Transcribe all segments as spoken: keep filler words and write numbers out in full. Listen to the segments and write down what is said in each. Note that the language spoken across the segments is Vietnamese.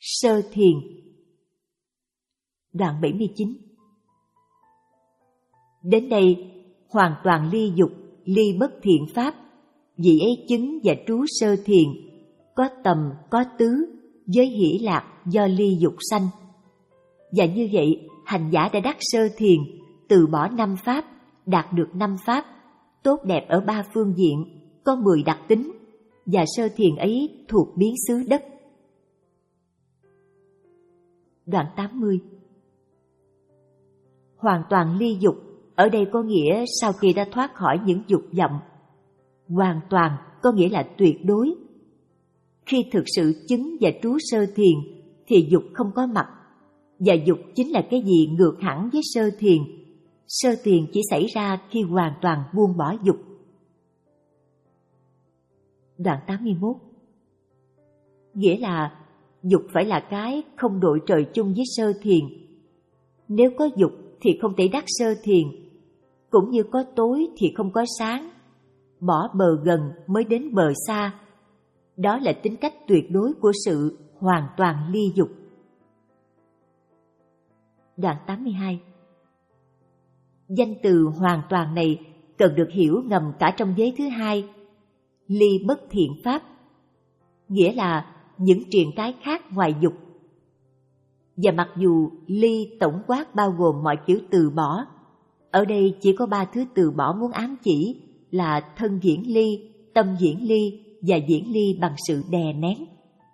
Sơ thiền. Đoạn bảy mươi chín. Đến đây, hoàn toàn ly dục, ly bất thiện pháp, vị ấy chứng và trú sơ thiền, có tầm, có tứ, giới hỷ lạc do ly dục sanh. Và như vậy, hành giả đã đắc sơ thiền, từ bỏ năm pháp, đạt được năm pháp, tốt đẹp ở ba phương diện, có mười đặc tính, và sơ thiền ấy thuộc biến xứ đất. Đoạn tám mươi. Hoàn toàn ly dục, ở đây có nghĩa sau khi đã thoát khỏi những dục vọng. Hoàn toàn có nghĩa là tuyệt đối. Khi thực sự chứng và trú sơ thiền thì dục không có mặt, và dục chính là cái gì ngược hẳn với sơ thiền. Sơ thiền chỉ xảy ra khi hoàn toàn buông bỏ dục. Đoạn tám mươi mốt. Nghĩa là dục phải là cái không đội trời chung với sơ thiền. Nếu có dục thì không thể đắc sơ thiền, cũng như có tối thì không có sáng. Bỏ bờ gần mới đến bờ xa. Đó là tính cách tuyệt đối của sự hoàn toàn ly dục. Đoạn tám mươi hai. Danh từ hoàn toàn này cần được hiểu ngầm cả trong giới thứ hai, ly bất thiện pháp, nghĩa là những triền cái khác ngoài dục. Và mặc dù ly tổng quát bao gồm mọi kiểu từ bỏ, ở đây chỉ có ba thứ từ bỏ muốn ám chỉ là thân diễn ly, tâm diễn ly và diễn ly bằng sự đè nén.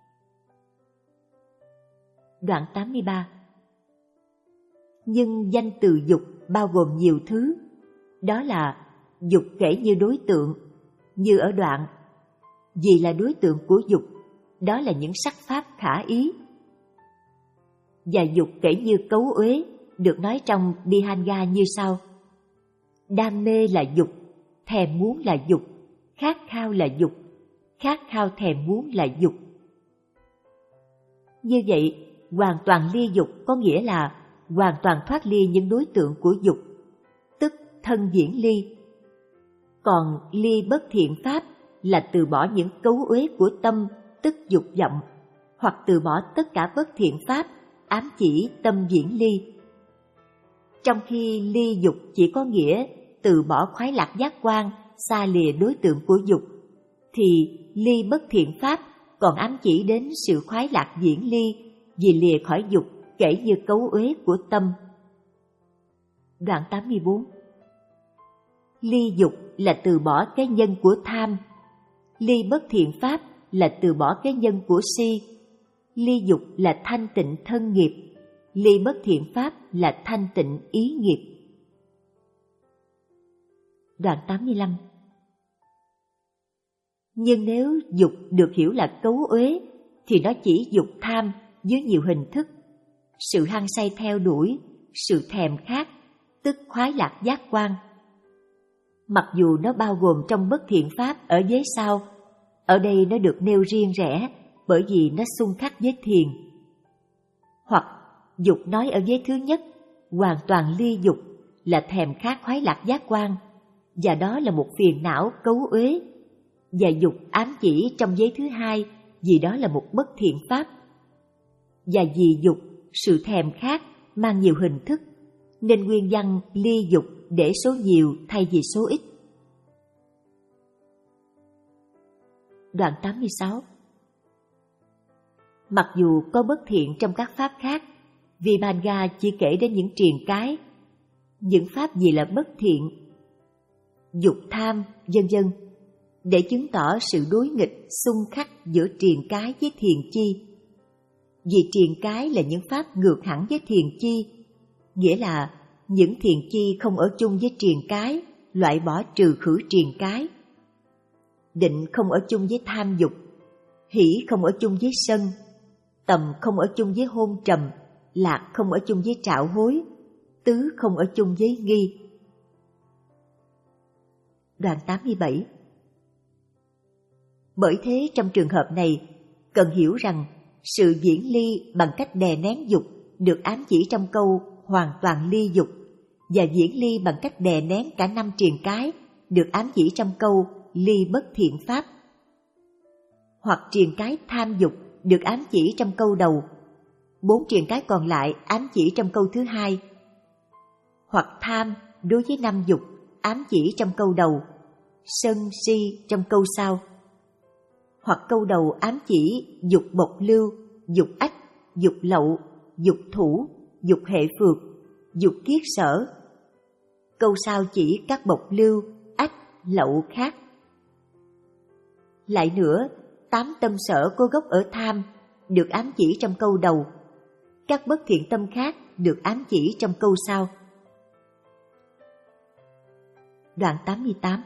Đoạn tám mươi ba. Nhưng danh từ dục bao gồm nhiều thứ, đó là dục kể như đối tượng, như ở đoạn vì là đối tượng của dục, đó là những sắc pháp khả ý. Và dục kể như cấu uế, được nói trong Bihanga như sau: đam mê là dục, thèm muốn là dục, khát khao là dục, khát khao thèm muốn là dục. Như vậy, hoàn toàn ly dục có nghĩa là hoàn toàn thoát ly những đối tượng của dục, tức thân diễn ly. Còn ly bất thiện pháp là từ bỏ những cấu uế của tâm, tức dục vọng, hoặc từ bỏ tất cả bất thiện pháp, ám chỉ tâm diễn ly. Trong khi ly dục chỉ có nghĩa từ bỏ khoái lạc giác quan, xa lìa đối tượng của dục, thì ly bất thiện pháp còn ám chỉ đến sự khoái lạc diễn ly vì lìa khỏi dục kể như cấu uế của tâm. Đoạn tám mươi bốn. Ly dục là từ bỏ cái nhân của tham, ly bất thiện pháp là từ bỏ cái nhân của si. Ly dục là thanh tịnh thân nghiệp, ly bất thiện pháp là thanh tịnh ý nghiệp. Đoạn tám mươi lăm. Nhưng nếu dục được hiểu là cấu uế thì nó chỉ dục tham dưới nhiều hình thức: sự hăng say theo đuổi, sự thèm khát, tức khoái lạc giác quan. Mặc dù nó bao gồm trong bất thiện pháp ở giới sau, ở đây nó được nêu riêng rẽ bởi vì nó xung khắc với thiền. Hoặc dục nói ở giới thứ nhất, hoàn toàn ly dục là thèm khát khoái lạc giác quan, và đó là một phiền não cấu uế. Và dục ám chỉ trong giới thứ hai vì đó là một bất thiện pháp. Và vì dục, sự thèm khát mang nhiều hình thức, nên nguyên văn ly dục để số nhiều thay vì số ít. Đoạn tám mươi sáu. Mặc dù có bất thiện trong các pháp khác, Vibhanga chỉ kể đến những triền cái, những pháp gì là bất thiện, dục tham, vân vân, để chứng tỏ sự đối nghịch xung khắc giữa triền cái với thiền chi. Vì triền cái là những pháp ngược hẳn với thiền chi, nghĩa là những thiền chi không ở chung với triền cái, loại bỏ trừ khử triền cái. Định không ở chung với tham dục, hỷ không ở chung với sân, tầm không ở chung với hôn trầm, lạc không ở chung với trạo hối, tứ không ở chung với nghi. Đoạn tám mươi bảy. Bởi thế trong trường hợp này, cần hiểu rằng sự diễn ly bằng cách đè nén dục được ám chỉ trong câu hoàn toàn ly dục, và diễn ly bằng cách đè nén cả năm triền cái được ám chỉ trong câu ly bất thiện pháp. Hoặc triền cái tham dục được ám chỉ trong câu đầu Bốn triền cái còn lại ám chỉ trong câu thứ hai. Hoặc tham đối với năm dục ám chỉ trong câu đầu, sân si trong câu sau. Hoặc câu đầu ám chỉ dục bộc lưu, dục ách, dục lậu, dục thủ, dục hệ phược, dục kiết sở. Câu sau chỉ các bộc lưu, ách, lậu khác. Lại nữa, tám tâm sở có gốc ở tham được ám chỉ trong câu đầu. Các bất thiện tâm khác được ám chỉ trong câu sau. Đoạn tám mươi tám.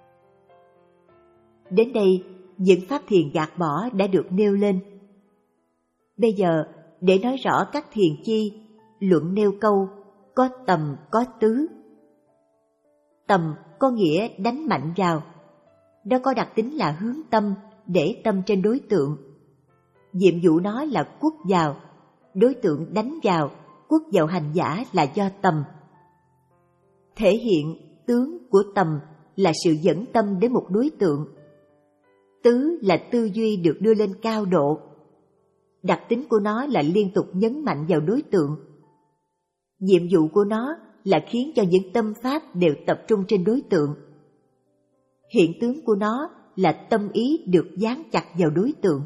Đến đây, những pháp thiền gạt bỏ đã được nêu lên. Bây giờ, để nói rõ các thiền chi, luận nêu câu có tầm có tứ. Tầm có nghĩa đánh mạnh vào. Nó có đặc tính là hướng tâm, để tâm trên đối tượng. Nhiệm vụ nó là quất vào, đối tượng đánh vào, quất vào hành giả là do tầm. Thể hiện tướng của tầm là sự dẫn tâm đến một đối tượng. Tứ là tư duy được đưa lên cao độ. Đặc tính của nó là liên tục nhấn mạnh vào đối tượng. Nhiệm vụ của nó là khiến cho những tâm pháp đều tập trung trên đối tượng. Hiện tướng của nó là tâm ý được dán chặt vào đối tượng.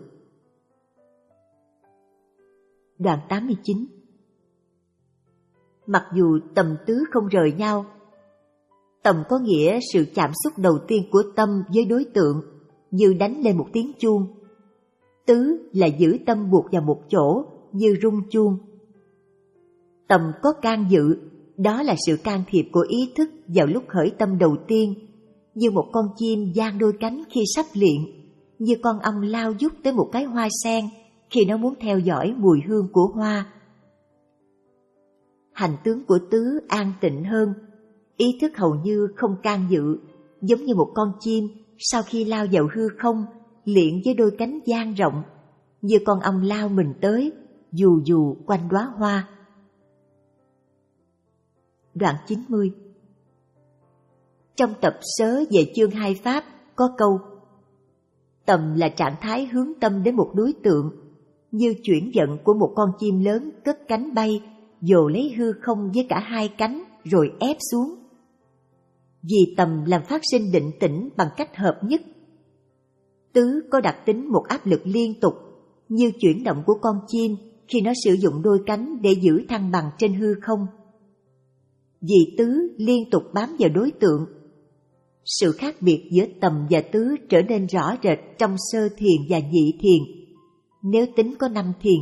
Đoạn tám mươi chín. Mặc dù tầm tứ không rời nhau, tầm có nghĩa sự chạm xúc đầu tiên của tâm với đối tượng, như đánh lên một tiếng chuông. Tứ là giữ tâm buộc vào một chỗ, như rung chuông. Tầm có can dự, đó là sự can thiệp của ý thức vào lúc khởi tâm đầu tiên, như một con chim dang đôi cánh khi sắp luyện, như con ong lao vút tới một cái hoa sen khi nó muốn theo dõi mùi hương của hoa. Hành tướng của tứ an tịnh hơn, ý thức hầu như không can dự, giống như một con chim sau khi lao vào hư không, luyện với đôi cánh dang rộng, như con ong lao mình tới, dù dù quanh đóa hoa. Đoạn chín mươi. Trong tập sớ về chương hai pháp có câu: tầm là trạng thái hướng tâm đến một đối tượng, như chuyển vận của một con chim lớn cất cánh bay, dồ lấy hư không với cả hai cánh rồi ép xuống. Vì tầm làm phát sinh định tĩnh bằng cách hợp nhất. Tứ có đặc tính một áp lực liên tục, như chuyển động của con chim khi nó sử dụng đôi cánh để giữ thăng bằng trên hư không. Vì tứ liên tục bám vào đối tượng, sự khác biệt giữa tầm và tứ trở nên rõ rệt trong sơ thiền và nhị thiền, nếu tính có năm thiền.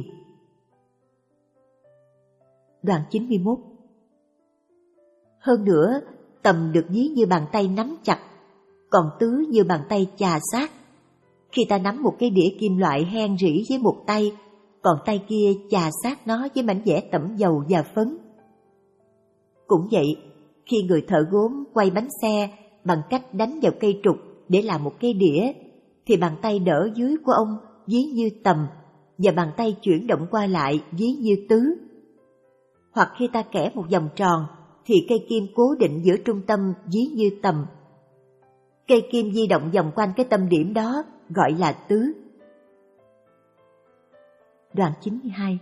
Đoạn chín mươi mốt. Hơn nữa, tầm được ví như bàn tay nắm chặt, còn tứ như bàn tay chà sát. Khi ta nắm một cái đĩa kim loại hen rỉ với một tay, còn tay kia chà sát nó với mảnh vẽ tẩm dầu và phấn. Cũng vậy, khi người thợ gốm quay bánh xe bằng cách đánh vào cây trục để làm một cái đĩa, thì bàn tay đỡ dưới của ông ví như tầm, và bàn tay chuyển động qua lại ví như tứ. Hoặc khi ta kẻ một vòng tròn, thì cây kim cố định giữa trung tâm ví như tầm. Cây kim di động vòng quanh cái tâm điểm đó gọi là tứ. Đoạn chín mươi hai.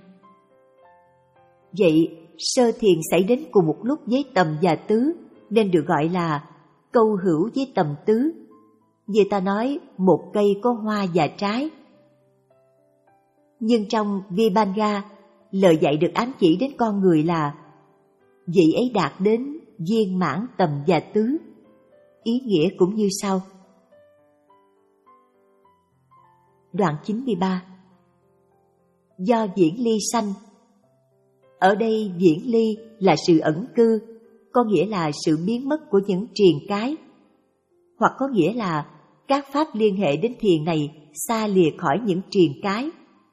Vậy, sơ thiền xảy đến cùng một lúc với tầm và tứ, nên được gọi là câu hữu với tầm tứ. Như ta nói, một cây có hoa và trái. Nhưng trong Vibhanga, lời dạy được ám chỉ đến con người là vị ấy đạt đến viên mãn tầm và tứ. Ý nghĩa cũng như sau. Đoạn chín mươi ba. Do viễn ly sanh. Ở đây viễn ly là sự ẩn cư, có nghĩa là sự biến mất của những triền cái, hoặc có nghĩa là các pháp liên hệ đến thiền này xa lìa khỏi những triền cái.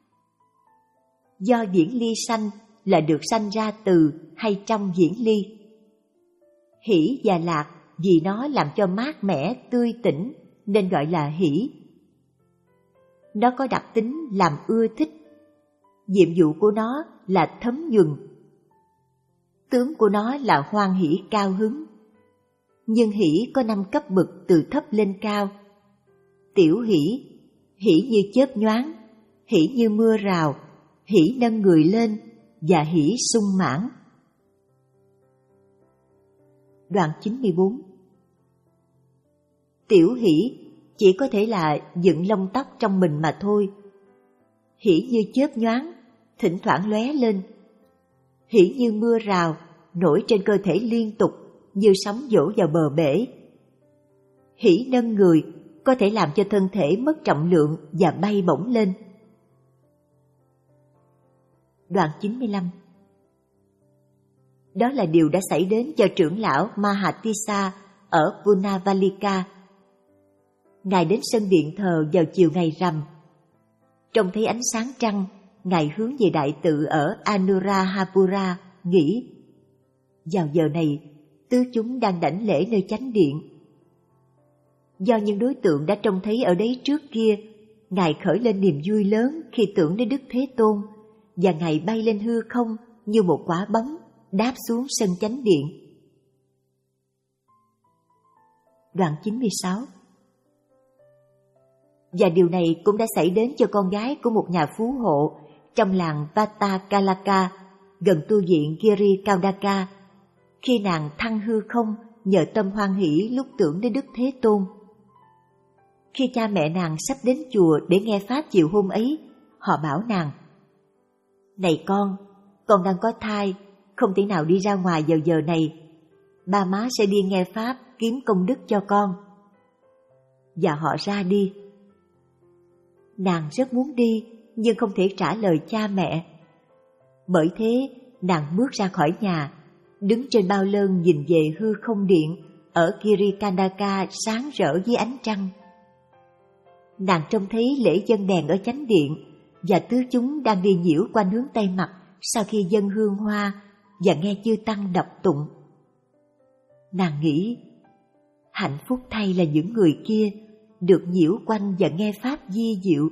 Do viễn ly sanh là được sanh ra từ hay trong viễn ly. Hỷ và lạc vì nó làm cho mát mẻ, tươi tỉnh nên gọi là hỷ. Nó có đặc tính làm ưa thích. Nhiệm vụ của nó là thấm nhuần. Tướng của nó là hoan hỷ cao hứng. Nhưng hỷ có năm cấp bậc từ thấp lên cao. Tiểu hỷ, hỷ như chớp nhoáng, hỷ như mưa rào, hỷ nâng người lên và hỷ sung mãn. Đoạn chín mươi bốn. Tiểu hỷ chỉ có thể là dựng lông tóc trong mình mà thôi. Hỷ như chớp nhoáng, thỉnh thoảng lóe lên. Hỷ như mưa rào, nổi trên cơ thể liên tục như sóng vỗ vào bờ bể. Hỷ nâng người có thể làm cho thân thể mất trọng lượng và bay bổng lên. Đoạn chín mươi lăm. Đó là điều đã xảy đến cho trưởng lão Mahatissa ở Punavalika. Ngài đến sân điện thờ vào chiều ngày rằm. Trông thấy ánh sáng trăng, Ngài hướng về đại tự ở Anuradhapura, nghĩ: vào giờ này, tứ chúng đang đảnh lễ nơi chánh điện. Do những đối tượng đã trông thấy ở đấy trước kia, Ngài khởi lên niềm vui lớn khi tưởng đến Đức Thế Tôn, và Ngài bay lên hư không như một quả bóng, đáp xuống sân chánh điện. Đoạn chín mươi sáu. Và điều này cũng đã xảy đến cho con gái của một nhà phú hộ trong làng Vatakalaka, gần tu viện Giri Kaudaka, khi nàng thăng hư không nhờ tâm hoan hỷ lúc tưởng đến Đức Thế Tôn. Khi cha mẹ nàng sắp đến chùa để nghe pháp chiều hôm ấy, họ bảo nàng: này con, con đang có thai, không thể nào đi ra ngoài vào giờ này. Ba má sẽ đi nghe pháp kiếm công đức cho con. Và họ ra đi. Nàng rất muốn đi, nhưng không thể trả lời cha mẹ. Bởi thế, nàng bước ra khỏi nhà, đứng trên bao lơn nhìn về hư không điện ở Girikandaka sáng rỡ dưới ánh trăng. Nàng trông thấy lễ dâng đèn ở chánh điện, và tứ chúng đang đi nhiễu quanh hướng Tây mặt sau khi dâng hương hoa và nghe chư tăng đọc tụng. Nàng nghĩ: hạnh phúc thay là những người kia được nhiễu quanh và nghe pháp di diệu.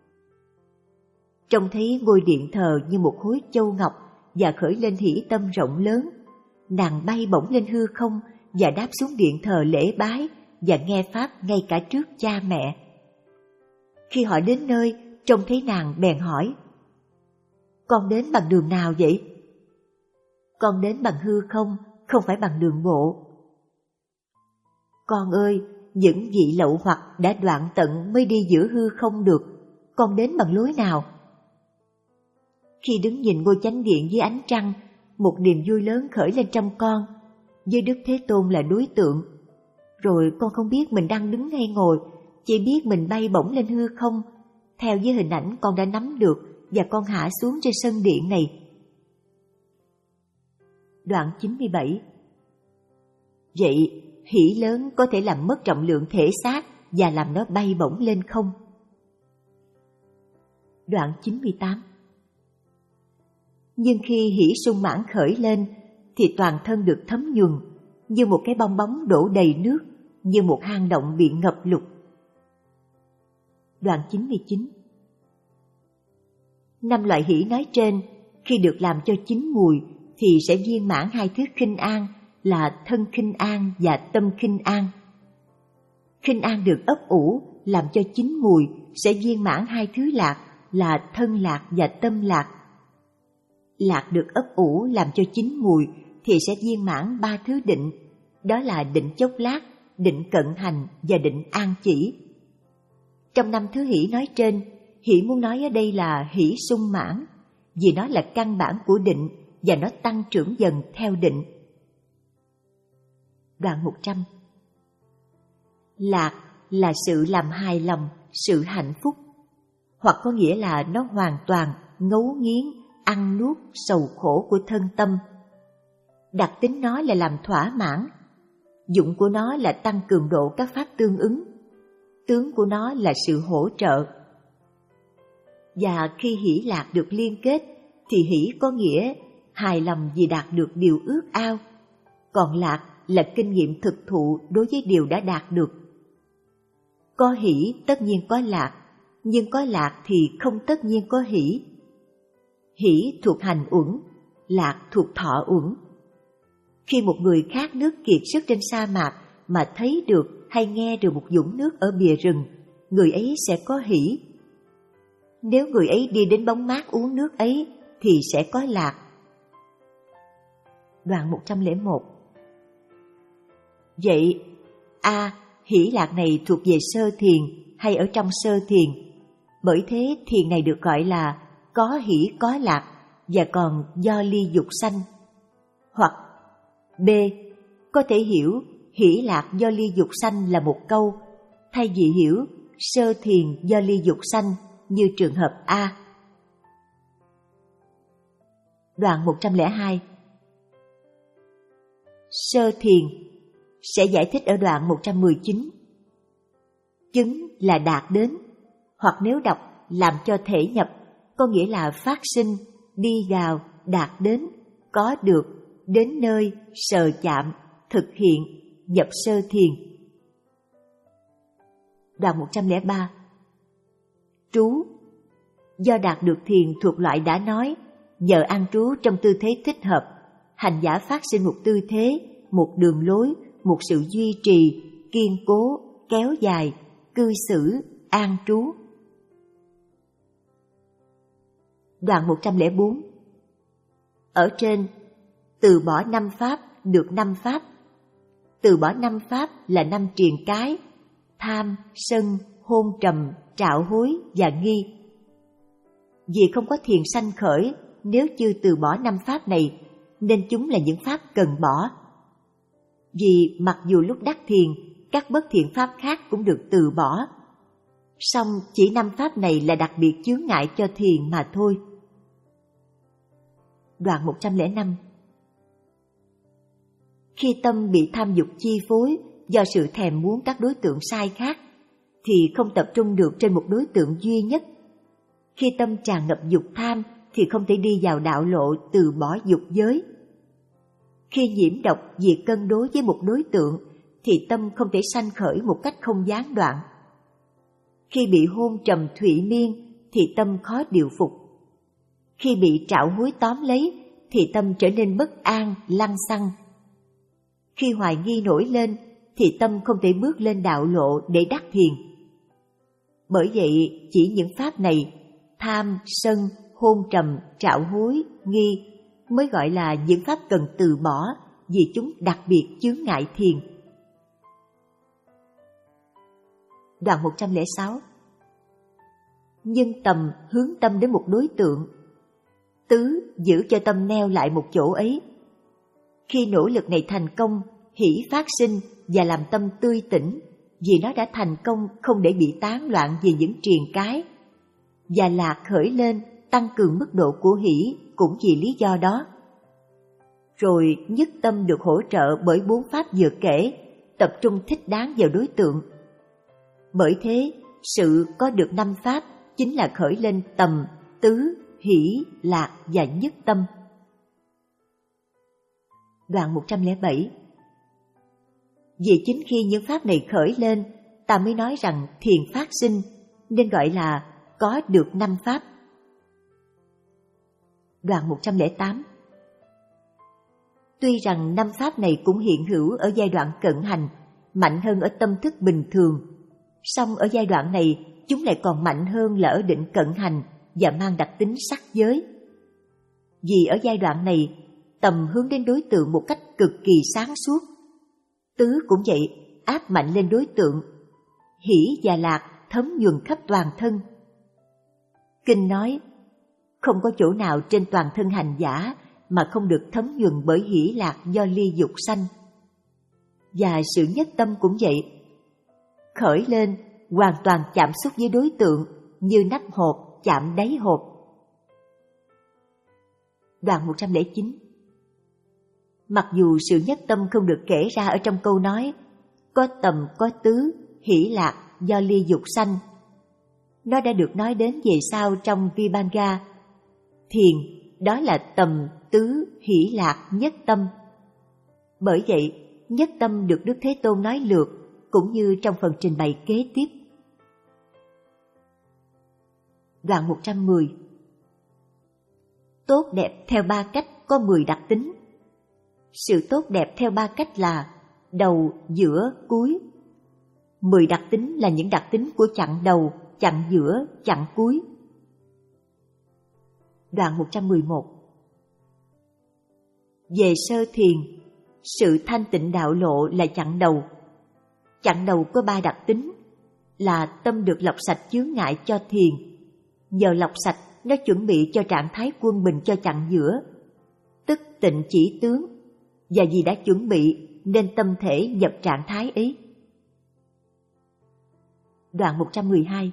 Trông thấy ngôi điện thờ như một khối châu ngọc và khởi lên hỷ tâm rộng lớn, nàng bay bổng lên hư không và đáp xuống điện thờ lễ bái và nghe pháp ngay cả trước cha mẹ. Khi họ đến nơi, trông thấy nàng bèn hỏi: con đến bằng đường nào vậy? Con đến bằng hư không, không phải bằng đường bộ. Con ơi, những vị lậu hoặc đã đoạn tận mới đi giữa hư không được, con đến bằng lối nào? Khi đứng nhìn ngôi chánh điện dưới ánh trăng, một niềm vui lớn khởi lên trong con, với Đức Thế Tôn là đối tượng. Rồi con không biết mình đang đứng hay ngồi, chỉ biết mình bay bổng lên hư không, theo với hình ảnh con đã nắm được, và con hạ xuống trên sân điện này. Đoạn chín mươi bảy. Vậy, hỷ lớn có thể làm mất trọng lượng thể xác và làm nó bay bổng lên không? Đoạn chín mươi tám. Nhưng khi hỷ sung mãn khởi lên, thì toàn thân được thấm nhuần, như một cái bong bóng đổ đầy nước, như một hang động bị ngập lụt. Đoạn chín mươi chín. Năm loại hỷ nói trên, khi được làm cho chín mùi, thì sẽ viên mãn hai thứ khinh an là thân khinh an và tâm khinh an. Khinh an được ấp ủ làm cho chín mùi sẽ viên mãn hai thứ lạc là thân lạc và tâm lạc. Lạc được ấp ủ làm cho chín mùi thì sẽ viên mãn ba thứ định, đó là định chốc lát, định cận hành và định an chỉ. Trong năm thứ hỷ nói trên, hỷ muốn nói ở đây là hỷ sung mãn, vì nó là căn bản của định và nó tăng trưởng dần theo định. Đoạn một trăm. Lạc là sự làm hài lòng, sự hạnh phúc, hoặc có nghĩa là nó hoàn toàn ngấu nghiến, ăn nuốt sầu khổ của thân tâm. Đặc tính nó là làm thỏa mãn, dụng của nó là tăng cường độ các pháp tương ứng, tướng của nó là sự hỗ trợ. Và khi hỷ lạc được liên kết, thì hỷ có nghĩa hài lòng vì đạt được điều ước ao, còn lạc là kinh nghiệm thực thụ đối với điều đã đạt được. Có hỷ tất nhiên có lạc, nhưng có lạc thì không tất nhiên có hỷ. Hỷ thuộc hành uẩn, lạc thuộc thọ uẩn. Khi một người khát nước kiệt sức trên sa mạc mà thấy được hay nghe được một vũng nước ở bìa rừng, người ấy sẽ có hỷ. Nếu người ấy đi đến bóng mát uống nước ấy thì sẽ có lạc. Đoạn một trăm lẻ một. Vậy A. Hỷ lạc này thuộc về sơ thiền hay ở trong sơ thiền? Bởi thế thiền này được gọi là có hỷ có lạc và còn do ly dục sanh. Hoặc B. Có thể hiểu hỷ lạc do ly dục sanh là một câu, thay vì hiểu sơ thiền do ly dục sanh như trường hợp A. Đoạn một trăm lẻ hai. Sơ thiền sẽ giải thích ở đoạn một trăm mười chín. Chứng là đạt đến, hoặc nếu đọc làm cho thể nhập, có nghĩa là phát sinh, đi vào, đạt đến, có được, đến nơi, sờ chạm, thực hiện, nhập sơ thiền. Đoạn một trăm lẻ ba. Trú do đạt được thiền thuộc loại đã nói, nhờ an trú trong tư thế thích hợp, hành giả phát sinh một tư thế, một đường lối, một sự duy trì, kiên cố, kéo dài, cư xử, an trú. Đoạn một trăm lẻ bốn. Ở trên, từ bỏ năm pháp được năm pháp. Từ bỏ năm pháp là năm triền cái: tham, sân, hôn trầm, trạo hối và nghi. Vì không có thiền sanh khởi nếu chưa từ bỏ năm pháp này, nên chúng là những pháp cần bỏ. Vì mặc dù lúc đắc thiền, các bất thiện pháp khác cũng được từ bỏ, song chỉ năm pháp này là đặc biệt chướng ngại cho thiền mà thôi. Đoạn một trăm lẻ năm. Khi tâm bị tham dục chi phối do sự thèm muốn các đối tượng sai khác, thì không tập trung được trên một đối tượng duy nhất. Khi tâm tràn ngập dục tham thì không thể đi vào đạo lộ từ bỏ dục giới. Khi nhiễm độc vì cân đối với một đối tượng thì tâm không thể sanh khởi một cách không gián đoạn. Khi bị hôn trầm thụy miên thì tâm khó điều phục. Khi bị trạo hối tóm lấy thì tâm trở nên bất an, lăng xăng. Khi hoài nghi nổi lên thì tâm không thể bước lên đạo lộ để đắc thiền. Bởi vậy chỉ những pháp này, tham, sân, hôn trầm, trạo hối, nghi, mới gọi là những pháp cần từ bỏ vì chúng đặc biệt chướng ngại thiền. Đoạn một trăm lẻ sáu. Nhân tầm hướng tâm đến một đối tượng. Tứ giữ cho tâm neo lại một chỗ ấy. Khi nỗ lực này thành công, hỷ phát sinh và làm tâm tươi tỉnh, vì nó đã thành công không để bị tán loạn vì những triền cái. Và lạc khởi lên, tăng cường mức độ của hỷ cũng vì lý do đó. Rồi nhất tâm được hỗ trợ bởi bốn pháp vừa kể, tập trung thích đáng vào đối tượng. Bởi thế, sự có được năm pháp chính là khởi lên tầm, tứ, hỷ, lạc và nhất tâm. Đoạn một trăm lẻ bảy. Vì chính khi những pháp này khởi lên, ta mới nói rằng thiền phát sinh, nên gọi là có được năm pháp. Đoạn một trăm lẻ tám. Tuy rằng năm pháp này cũng hiện hữu ở giai đoạn cận hành, mạnh hơn ở tâm thức bình thường, song ở giai đoạn này chúng lại còn mạnh hơn là ở định cận hành và mang đặc tính sắc giới. Vì ở giai đoạn này, tầm hướng đến đối tượng một cách cực kỳ sáng suốt. Tứ cũng vậy, áp mạnh lên đối tượng. Hỷ và lạc thấm nhuần khắp toàn thân. Kinh nói, không có chỗ nào trên toàn thân hành giả mà không được thấm nhuần bởi hỷ lạc do ly dục sanh. Và sự nhất tâm cũng vậy. Khởi lên, hoàn toàn chạm xúc với đối tượng như nắp hộp chạm đáy hộp. Đoạn một trăm lẻ chín. Mặc dù sự nhất tâm không được kể ra ở trong câu nói có tầm có tứ, hỷ lạc do ly dục sanh, nó đã được nói đến về sau trong Vibhanga. Thiền đó là tầm, tứ, hỷ lạc, nhất tâm. Bởi vậy, nhất tâm được Đức Thế Tôn nói lược cũng như trong phần trình bày kế tiếp. Đoạn một trăm mười. Tốt đẹp theo ba cách có mười đặc tính. Sự tốt đẹp theo ba cách là đầu, giữa, cuối. Mười đặc tính là những đặc tính của chặng đầu, chặng giữa, chặng cuối. Đoạn một trăm mười một. Về sơ thiền, sự thanh tịnh đạo lộ là chặng đầu. Chặng đầu có ba đặc tính, là tâm được lọc sạch chướng ngại cho thiền. Nhờ lọc sạch, nó chuẩn bị cho trạng thái quân bình cho chặng giữa, tức tịnh chỉ tướng, và vì đã chuẩn bị nên tâm thể nhập trạng thái ấy. Đoạn một trăm mười hai.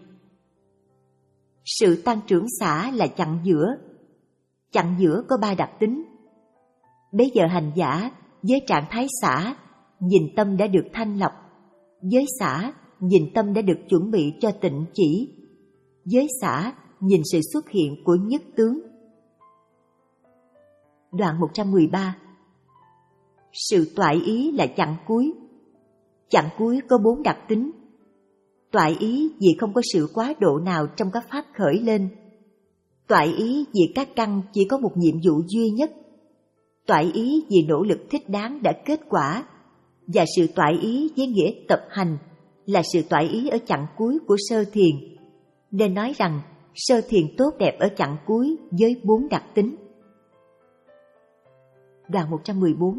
Sự tăng trưởng xả là chặng giữa. Chặng giữa có ba đặc tính. Bấy giờ hành giả với trạng thái xả, nhìn tâm đã được thanh lọc. Với xả, nhìn tâm đã được chuẩn bị cho tịnh chỉ. Với xả, nhìn sự xuất hiện của nhất tướng. Đoạn một trăm mười ba. Sự toại ý là chặng cuối. Chặng cuối có bốn đặc tính. Toại ý vì không có sự quá độ nào trong các pháp khởi lên. Toại ý vì các căn chỉ có một nhiệm vụ duy nhất. Toại ý vì nỗ lực thích đáng đã kết quả. Và sự toại ý với nghĩa tập hành là sự toại ý ở chặng cuối của sơ thiền. Nên nói rằng sơ thiền tốt đẹp ở chặng cuối với bốn đặc tính. Đoạn một trăm mười bốn.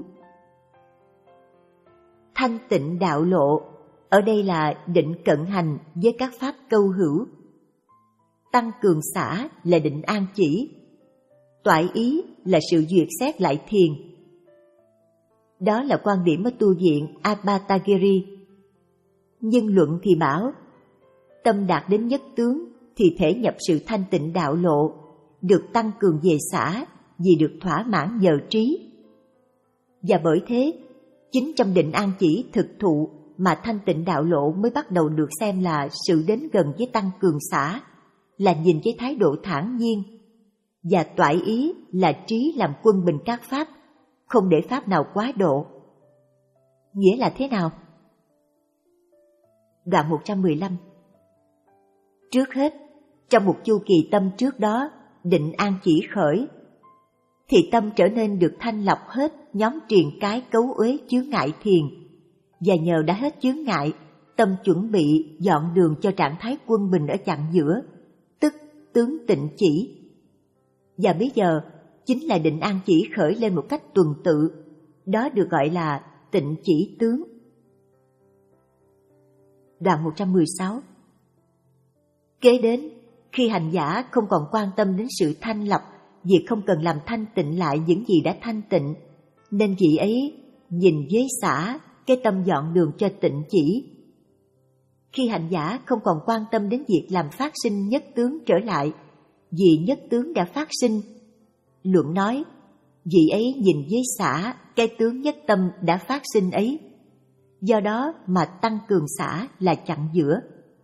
Thanh tịnh đạo lộ, ở đây là định cận hành với các pháp câu hữu. Tăng cường xả là định an chỉ. Toại ý là sự duyệt xét lại thiền. Đó là quan điểm ở tu viện Abhatagiri. Nhưng luận thì bảo, tâm đạt đến nhất tướng thì thể nhập sự thanh tịnh đạo lộ, được tăng cường về xả vì được thỏa mãn nhờ trí. Và bởi thế, chính trong định an chỉ thực thụ mà thanh tịnh đạo lộ mới bắt đầu được xem là sự đến gần với tăng cường xả, là nhìn với thái độ thản nhiên. Và toại ý là trí làm quân bình các pháp, không để pháp nào quá độ. Nghĩa là thế nào? Đoạn một trăm mười lăm. Trước hết, trong một chu kỳ tâm trước đó, định an chỉ khởi, thì tâm trở nên được thanh lọc hết nhóm triền cái cấu uế chướng ngại thiền. Và nhờ đã hết chướng ngại, tâm chuẩn bị dọn đường cho trạng thái quân bình ở chặng giữa, tức tướng tịnh chỉ. Và bây giờ, chính là định an chỉ khởi lên một cách tuần tự, đó được gọi là tịnh chỉ tướng. Đoạn một trăm mười sáu. Kế đến, khi hành giả không còn quan tâm đến sự thanh lọc, vì không cần làm thanh tịnh lại những gì đã thanh tịnh, nên vị ấy nhìn với xả, cái tâm dọn đường cho tịnh chỉ. Khi hành giả không còn quan tâm đến việc làm phát sinh nhất tướng trở lại, vì nhất tướng đã phát sinh, luận nói, vị ấy nhìn với xả cái tướng nhất tâm đã phát sinh ấy. Do đó mà tăng cường xả là chặn giữa.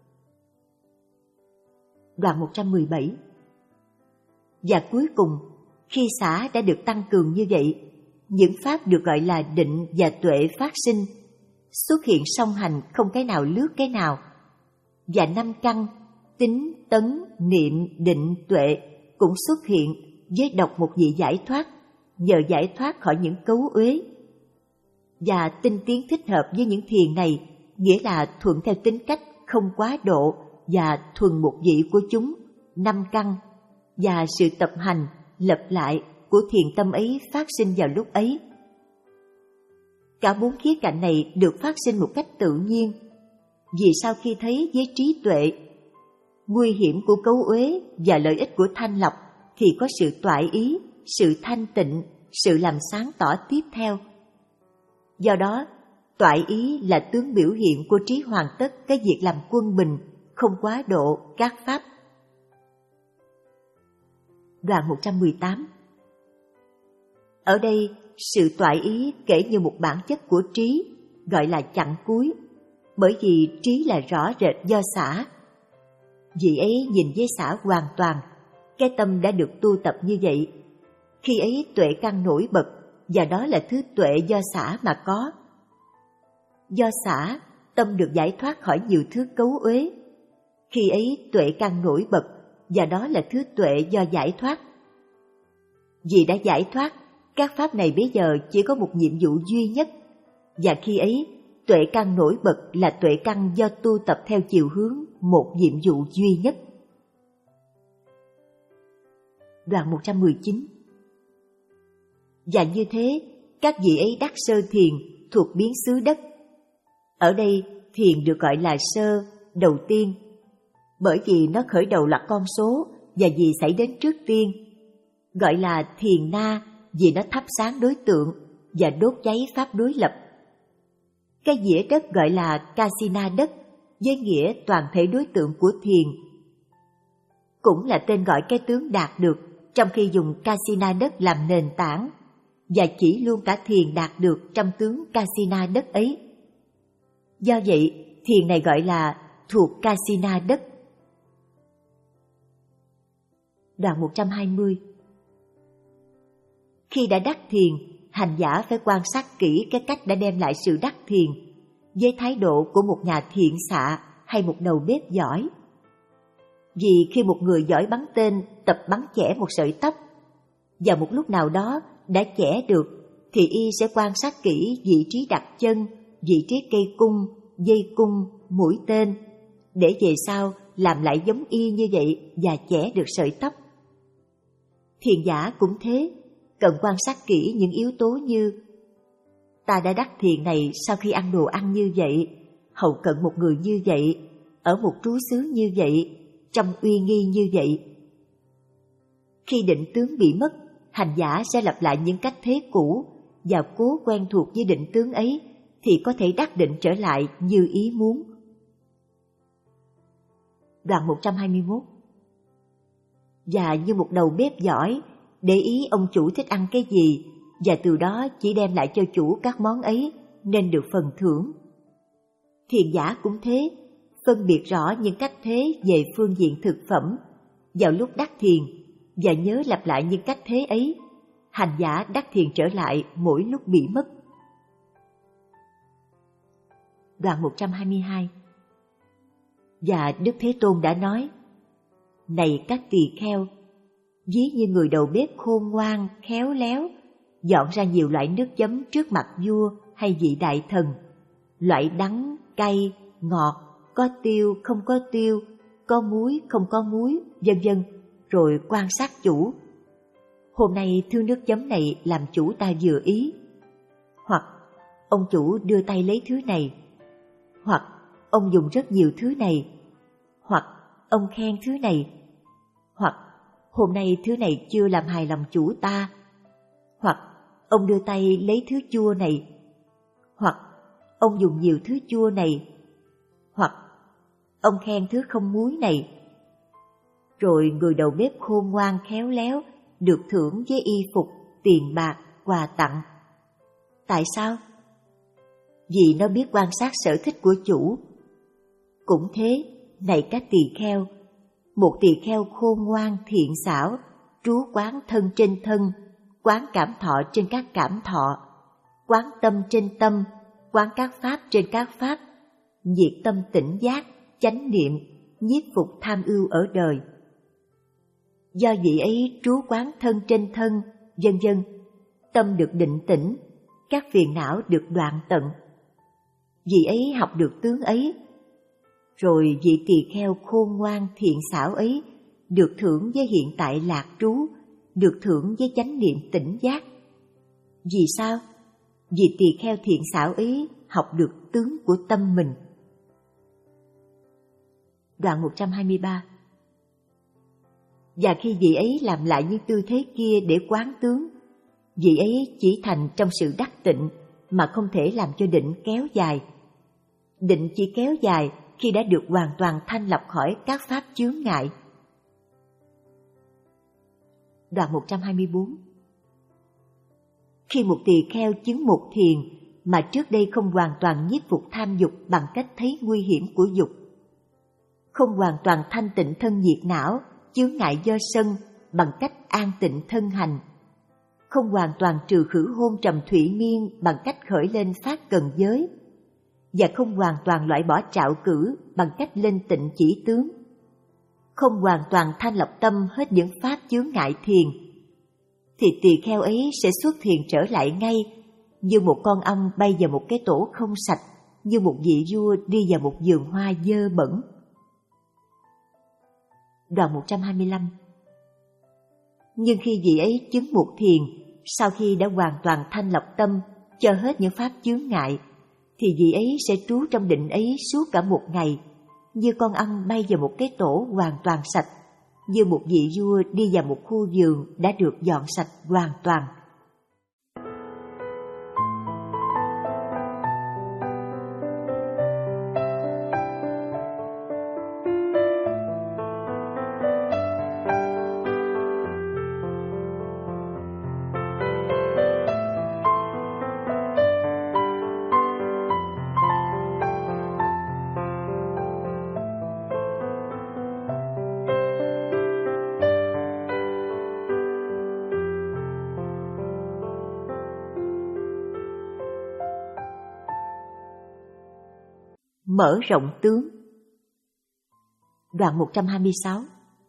Đoạn một trăm mười bảy. Và cuối cùng, khi xả đã được tăng cường như vậy, những pháp được gọi là định và tuệ phát sinh, xuất hiện song hành không cái nào lướt cái nào. Và năm căn, tính, tấn, niệm, định, tuệ cũng xuất hiện với độc một vị giải thoát, nhờ giải thoát khỏi những cấu uế. Và tinh tiến thích hợp với những thiền này, nghĩa là thuận theo tính cách không quá độ và thuần một vị của chúng, năm căn, và sự tập hành, lập lại của thiền tâm ấy phát sinh vào lúc ấy. Cả bốn khía cạnh này được phát sinh một cách tự nhiên, vì sau khi thấy với trí tuệ nguy hiểm của cấu uế và lợi ích của thanh lọc, thì có sự toại ý, sự thanh tịnh, sự làm sáng tỏ tiếp theo. Do đó, toại ý là tướng biểu hiện của trí hoàn tất cái việc làm quân bình, không quá độ các pháp. Đoạn một trăm mười tám. Ở đây, sự toại ý kể như một bản chất của trí, gọi là chặn cuối, bởi vì trí là rõ rệt do xả. Vị ấy nhìn với xả hoàn toàn, cái tâm đã được tu tập như vậy. Khi ấy tuệ căn nổi bật, và đó là thứ tuệ do xả mà có. Do xả, tâm được giải thoát khỏi nhiều thứ cấu uế. Khi ấy tuệ căn nổi bật, và đó là thứ tuệ do giải thoát. Vì đã giải thoát, các pháp này bây giờ chỉ có một nhiệm vụ duy nhất, và khi ấy tuệ căn nổi bật là tuệ căn do tu tập theo chiều hướng một nhiệm vụ duy nhất. Đoạn một trăm mười chín. Và như thế, các vị ấy đắc sơ thiền thuộc biến xứ đất. Ở đây, thiền được gọi là sơ, đầu tiên, bởi vì nó khởi đầu là con số và vì xảy đến trước tiên. Gọi là thiền na vì nó thắp sáng đối tượng và đốt cháy pháp đối lập. Cái dĩa đất gọi là kasina đất với nghĩa toàn thể đối tượng của thiền. Cũng là tên gọi cái tướng đạt được trong khi dùng kasina đất làm nền tảng và chỉ luôn cả thiền đạt được trong tướng kasina đất ấy. Do vậy, thiền này gọi là thuộc kasina đất. Đoạn một trăm hai mươi. Khi đã đắc thiền, hành giả phải quan sát kỹ cái cách đã đem lại sự đắc thiền với thái độ của một nhà thiện xạ hay một đầu bếp giỏi. Vì khi một người giỏi bắn tên tập bắn chẻ một sợi tóc, và một lúc nào đó đã chẻ được, thì y sẽ quan sát kỹ vị trí đặt chân, vị trí cây cung, dây cung, mũi tên, để về sau làm lại giống y như vậy và chẻ được sợi tóc. Thiền giả cũng thế, cần quan sát kỹ những yếu tố như: ta đã đắc thiền này sau khi ăn đồ ăn như vậy, hầu cận một người như vậy, ở một trú xứ như vậy, trong uy nghi như vậy. Khi định tướng bị mất, hành giả sẽ lặp lại những cách thế cũ và cố quen thuộc với định tướng ấy thì có thể đắc định trở lại như ý muốn. Đoạn một trăm hai mươi mốt. Và như một đầu bếp giỏi, để ý ông chủ thích ăn cái gì và từ đó chỉ đem lại cho chủ các món ấy nên được phần thưởng. Thiền giả cũng thế, phân biệt rõ những cách thế về phương diện thực phẩm vào lúc đắc thiền và nhớ lặp lại những cách thế ấy. Hành giả đắc thiền trở lại mỗi lúc bị mất. Đoạn một trăm hai mươi hai. Và Đức Thế Tôn đã nói: này các tỳ kheo, ví như người đầu bếp khôn ngoan, khéo léo, dọn ra nhiều loại nước chấm trước mặt vua hay vị đại thần, loại đắng, cay, ngọt, có tiêu, không có tiêu, có muối, không có muối, vân vân, rồi quan sát chủ. Hôm nay thứ nước chấm này làm chủ ta vừa ý. Hoặc ông chủ đưa tay lấy thứ này. Hoặc ông dùng rất nhiều thứ này. Hoặc ông khen thứ này. Hoặc hôm nay thứ này chưa làm hài lòng chủ ta. Hoặc ông đưa tay lấy thứ chua này. Hoặc ông dùng nhiều thứ chua này. Hoặc ông khen thứ không muối này. Rồi người đầu bếp khôn ngoan khéo léo được thưởng với y phục, tiền bạc, quà tặng. Tại sao? Vì nó biết quan sát sở thích của chủ. Cũng thế, này các tỳ kheo, một tỳ kheo khôn ngoan thiện xảo, trú quán thân trên thân, quán cảm thọ trên các cảm thọ, quán tâm trên tâm, quán các pháp trên các pháp, diệt tâm tỉnh giác, chánh niệm, nhiếp phục tham ưu ở đời. Do vị ấy trú quán thân trên thân, vân vân, tâm được định tĩnh, các phiền não được đoạn tận. Vị ấy học được tướng ấy, rồi vị tỳ kheo khôn ngoan thiện xảo ấy được thưởng với hiện tại lạc trú, được thưởng với chánh niệm tỉnh giác. Vì sao? Vì tỳ kheo thiện xảo ấy học được tướng của tâm mình. Đoạn một trăm hai mươi ba. Và khi vị ấy làm lại những tư thế kia để quán tướng, vị ấy chỉ thành trong sự đắc tịnh mà không thể làm cho định kéo dài. Định chỉ kéo dài khi đã được hoàn toàn thanh lọc khỏi các pháp chướng ngại. Đoạn một trăm hai mươi bốn. Khi một tỳ kheo chứng một thiền mà trước đây không hoàn toàn nhiếp phục tham dục bằng cách thấy nguy hiểm của dục, không hoàn toàn thanh tịnh thân nhiệt não, chướng ngại do sân bằng cách an tịnh thân hành, không hoàn toàn trừ khử hôn trầm thủy miên bằng cách khởi lên phát cần giới, và không hoàn toàn loại bỏ trạo cử bằng cách lên tịnh chỉ tướng, không hoàn toàn thanh lọc tâm hết những pháp chướng ngại thiền, thì tỳ kheo ấy sẽ xuất thiền trở lại ngay, như một con ong bay vào một cái tổ không sạch, như một vị vua đi vào một vườn hoa dơ bẩn. Đoạn một trăm hai mươi lăm. Nhưng khi vị ấy chứng một thiền, sau khi đã hoàn toàn thanh lọc tâm, cho hết những pháp chướng ngại, thì vị ấy sẽ trú trong định ấy suốt cả một ngày, như con ong bay vào một cái tổ hoàn toàn sạch, như một vị vua đi vào một khu vườn đã được dọn sạch hoàn toàn. Mở rộng tướng. Đoạn một trăm hai mươi sáu.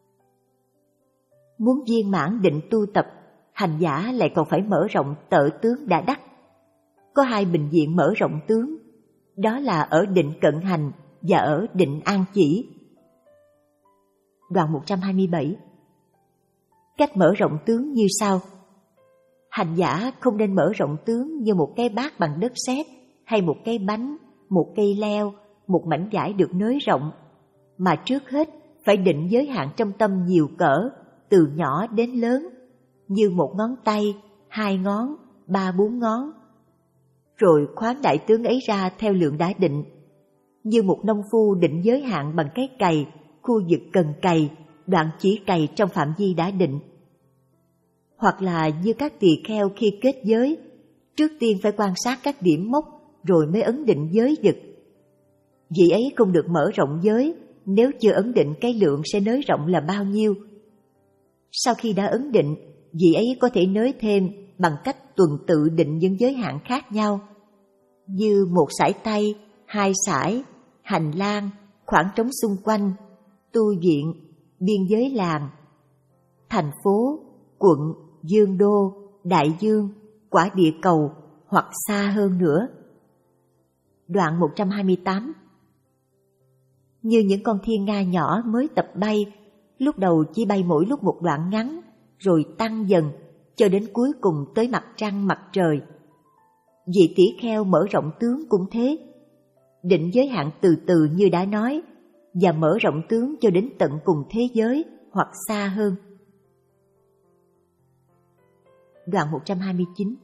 Muốn viên mãn định tu tập, hành giả lại còn phải mở rộng tợ tướng đã đắc. Có hai bình diện mở rộng tướng, đó là ở định cận hành và ở định an chỉ. Đoạn một trăm hai mươi bảy. Cách mở rộng tướng như sau. Hành giả không nên mở rộng tướng như một cái bát bằng đất sét, hay một cái bánh, một cây leo, một mảnh vải được nới rộng, mà trước hết phải định giới hạn trong tâm nhiều cỡ, từ nhỏ đến lớn, như một ngón tay, hai ngón, ba bốn ngón, rồi khoáng đại tướng ấy ra theo lượng đã định, như một nông phu định giới hạn bằng cái cày, khu vực cần cày, đoạn chỉ cày trong phạm vi đã định. Hoặc là như các tỳ kheo khi kết giới, trước tiên phải quan sát các điểm mốc rồi mới ấn định giới vực. Vị ấy không được mở rộng giới nếu chưa ấn định cái lượng sẽ nới rộng là bao nhiêu. Sau khi đã ấn định, vị ấy có thể nới thêm bằng cách tuần tự định những giới hạn khác nhau, như một sải tay, hai sải, hành lang, khoảng trống xung quanh, tu viện, biên giới làng, thành phố, quận, dương đô, đại dương, quả địa cầu hoặc xa hơn nữa. Đoạn một trăm hai mươi tám. Như những con thiên nga nhỏ mới tập bay, lúc đầu chỉ bay mỗi lúc một đoạn ngắn, rồi tăng dần cho đến cuối cùng tới mặt trăng mặt trời. Vị tỷ kheo mở rộng tướng cũng thế, định giới hạn từ từ như đã nói, và mở rộng tướng cho đến tận cùng thế giới hoặc xa hơn. Đoạn một trăm hai mươi chín.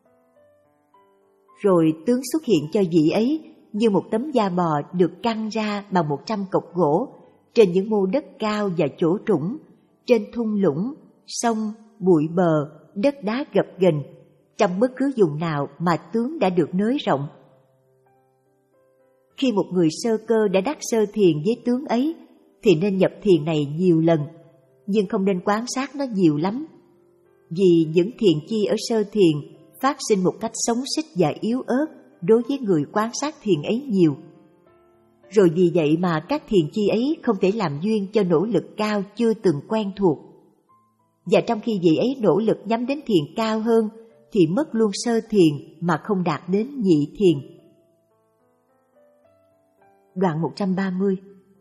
Rồi tướng xuất hiện cho vị ấy như một tấm da bò được căng ra bằng một trăm cọc gỗ trên những mô đất cao và chỗ trũng, trên thung lũng, sông, bụi bờ, đất đá gập ghềnh, trong bất cứ vùng nào mà tướng đã được nới rộng. Khi một người sơ cơ đã đắc sơ thiền với tướng ấy, thì nên nhập thiền này nhiều lần, nhưng không nên quan sát nó nhiều lắm, vì những thiền chi ở sơ thiền phát sinh một cách sống xích và yếu ớt đối với người quan sát thiền ấy nhiều. Rồi vì vậy mà các thiền chi ấy không thể làm duyên cho nỗ lực cao chưa từng quen thuộc. Và trong khi vị ấy nỗ lực nhắm đến thiền cao hơn, thì mất luôn sơ thiền mà không đạt đến nhị thiền. Đoạn một trăm ba mươi.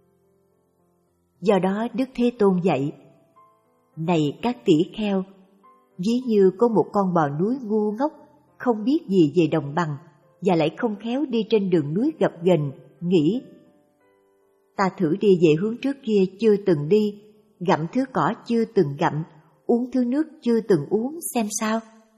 Do đó Đức Thế Tôn dạy: Này các tỷ kheo, ví như có một con bò núi ngu ngốc, không biết gì về đồng bằng, và lại không khéo đi trên đường núi gập ghềnh, nghĩ: Ta thử đi về hướng trước kia chưa từng đi, gặm thứ cỏ chưa từng gặm, uống thứ nước chưa từng uống xem sao.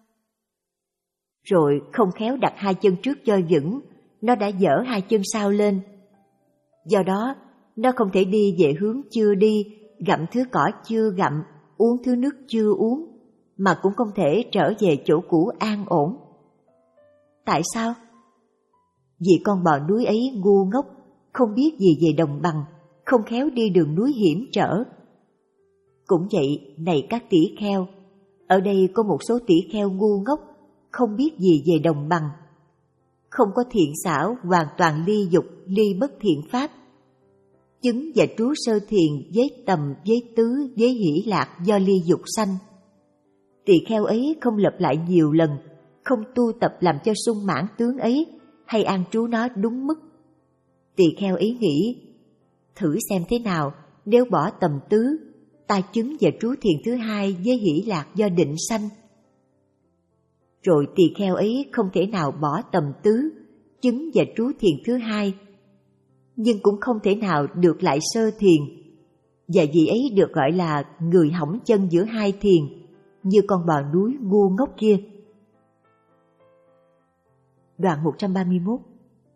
Rồi không khéo đặt hai chân trước cho vững, nó đã dở hai chân sau lên. Do đó, nó không thể đi về hướng chưa đi, gặm thứ cỏ chưa gặm, uống thứ nước chưa uống, mà cũng không thể trở về chỗ cũ an ổn. Tại sao? Vì con bò núi ấy ngu ngốc, không biết gì về đồng bằng, không khéo đi đường núi hiểm trở. Cũng vậy, này các tỷ kheo, ở đây có một số tỷ kheo ngu ngốc, không biết gì về đồng bằng, không có thiện xảo, hoàn toàn ly dục, ly bất thiện pháp, chứng và trú sơ thiền với tầm, với tứ, với hỷ lạc do ly dục sanh. Tỳ kheo ấy không lặp lại nhiều lần, không tu tập làm cho sung mãn tướng ấy, hay an trú nó đúng mức. Tỳ kheo ấy nghĩ: Thử xem thế nào, nếu bỏ tầm tứ, ta chứng và trú thiền thứ hai với hỷ lạc do định sanh. Rồi tỳ kheo ấy không thể nào bỏ tầm tứ, chứng và trú thiền thứ hai, nhưng cũng không thể nào được lại sơ thiền, và vị ấy được gọi là người hỏng chân giữa hai thiền, như con bò núi ngu ngốc kia. Đoạn một trăm ba mươi mốt.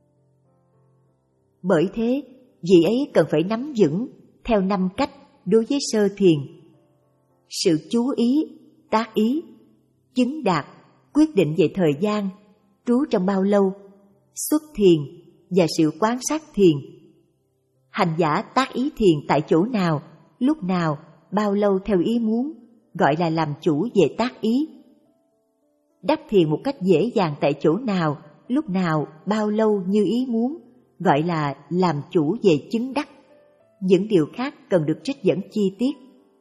Bởi thế, vị ấy cần phải nắm vững theo năm cách đối với sơ thiền: sự chú ý, tác ý, chứng đạt, quyết định về thời gian, trú trong bao lâu, xuất thiền và sự quan sát thiền. Hành giả tác ý thiền tại chỗ nào, lúc nào, bao lâu theo ý muốn, gọi là làm chủ về tác ý. Đắc thiền một cách dễ dàng tại chỗ nào, lúc nào, bao lâu như ý muốn, gọi là làm chủ về chứng đắc. Những điều khác cần được trích dẫn chi tiết.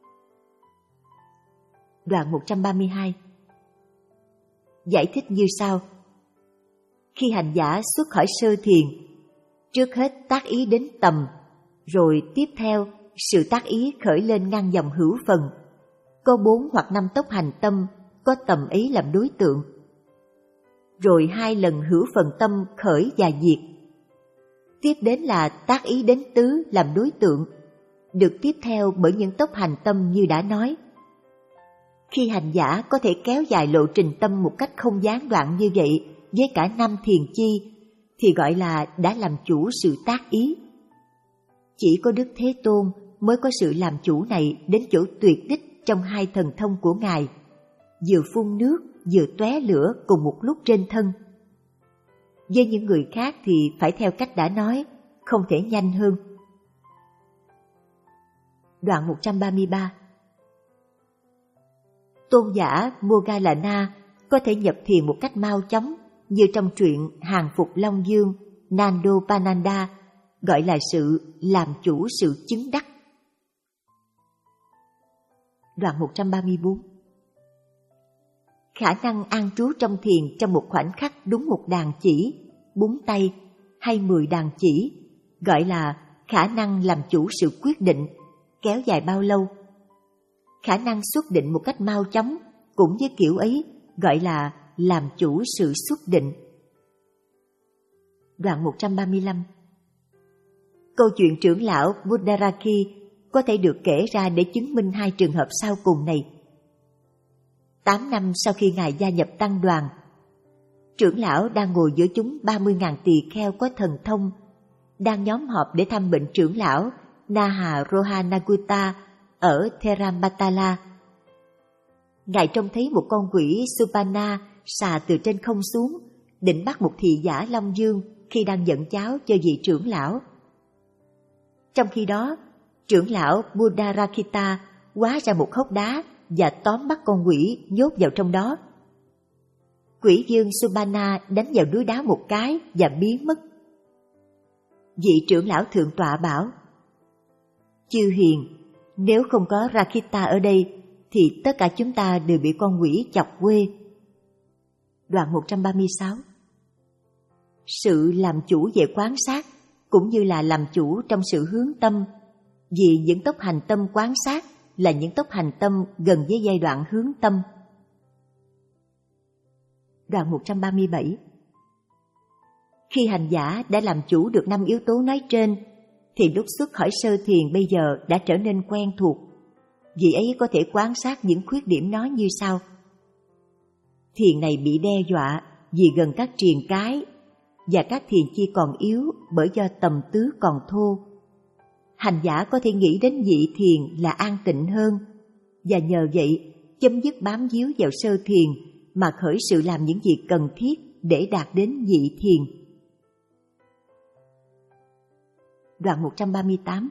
Đoạn một trăm ba mươi hai. Giải thích như sau. Khi hành giả xuất khỏi sơ thiền, trước hết tác ý đến tầm, rồi tiếp theo sự tác ý khởi lên ngang dòng hữu phần. Có bốn hoặc năm tốc hành tâm, có tầm ấy làm đối tượng. Rồi hai lần hữu phần tâm khởi và diệt. Tiếp đến là tác ý đến tứ làm đối tượng, được tiếp theo bởi những tốc hành tâm như đã nói. Khi hành giả có thể kéo dài lộ trình tâm một cách không gián đoạn như vậy với cả năm thiền chi, thì gọi là đã làm chủ sự tác ý. Chỉ có Đức Thế Tôn mới có sự làm chủ này đến chỗ tuyệt đích trong hai thần thông của Ngài, vừa phun nước vừa tóe lửa cùng một lúc trên thân. Với những người khác thì phải theo cách đã nói, không thể nhanh hơn. Đoạn một trăm ba mươi ba. Tôn giả Moggallana có thể nhập thiền một cách mau chóng, như trong truyện Hàng Phục Long Dương, Nandopananda, gọi là sự làm chủ sự chứng đắc. Đoạn một trăm ba mươi bốn. Khả năng an trú trong thiền trong một khoảnh khắc đúng một đàn chỉ, búng tay hay mười đàn chỉ, gọi là khả năng làm chủ sự quyết định, kéo dài bao lâu. Khả năng xuất định một cách mau chóng cũng với kiểu ấy, gọi là làm chủ sự xuất định. Đoạn một trăm ba mươi lăm. Câu chuyện trưởng lão Buddharaki có thể được kể ra để chứng minh hai trường hợp sau cùng này. Tám năm sau khi Ngài gia nhập tăng đoàn, trưởng lão đang ngồi giữa chúng ba mươi nghìn tỳ kheo có thần thông, đang nhóm họp để thăm bệnh trưởng lão Naha Rohanagutta ở Therambatala. Ngài trông thấy một con quỷ Supana xà từ trên không xuống, định bắt một thị giả Long Dương khi đang dẫn cháo cho vị trưởng lão. Trong khi đó, trưởng lão Buddharakita hóa ra một hốc đá và tóm bắt con quỷ nhốt vào trong đó. Quỷ vương Supana đánh vào núi đá một cái và biến mất. Vị trưởng lão thượng tọa bảo: Chư hiền, nếu không có Rakita ở đây thì tất cả chúng ta đều bị con quỷ chọc quê. Đoạn một trăm ba mươi sáu. Sự làm chủ về quan sát cũng như là làm chủ trong sự hướng tâm, vì những tốc hành tâm quan sát là những tốc hành tâm gần với giai đoạn hướng tâm. Đoạn một trăm ba mươi bảy. Khi hành giả đã làm chủ được năm yếu tố nói trên, thì lúc xuất khỏi sơ thiền bây giờ đã trở nên quen thuộc. Vị ấy có thể quan sát những khuyết điểm đó như sau. Thiền này bị đe dọa vì gần các triền cái, và các thiền chi còn yếu bởi do tầm tứ còn thô. Hành giả có thể nghĩ đến vị thiền là an tịnh hơn, và nhờ vậy chấm dứt bám víu vào sơ thiền mà khởi sự làm những việc cần thiết để đạt đến vị thiền. Đoạn một trăm ba mươi tám.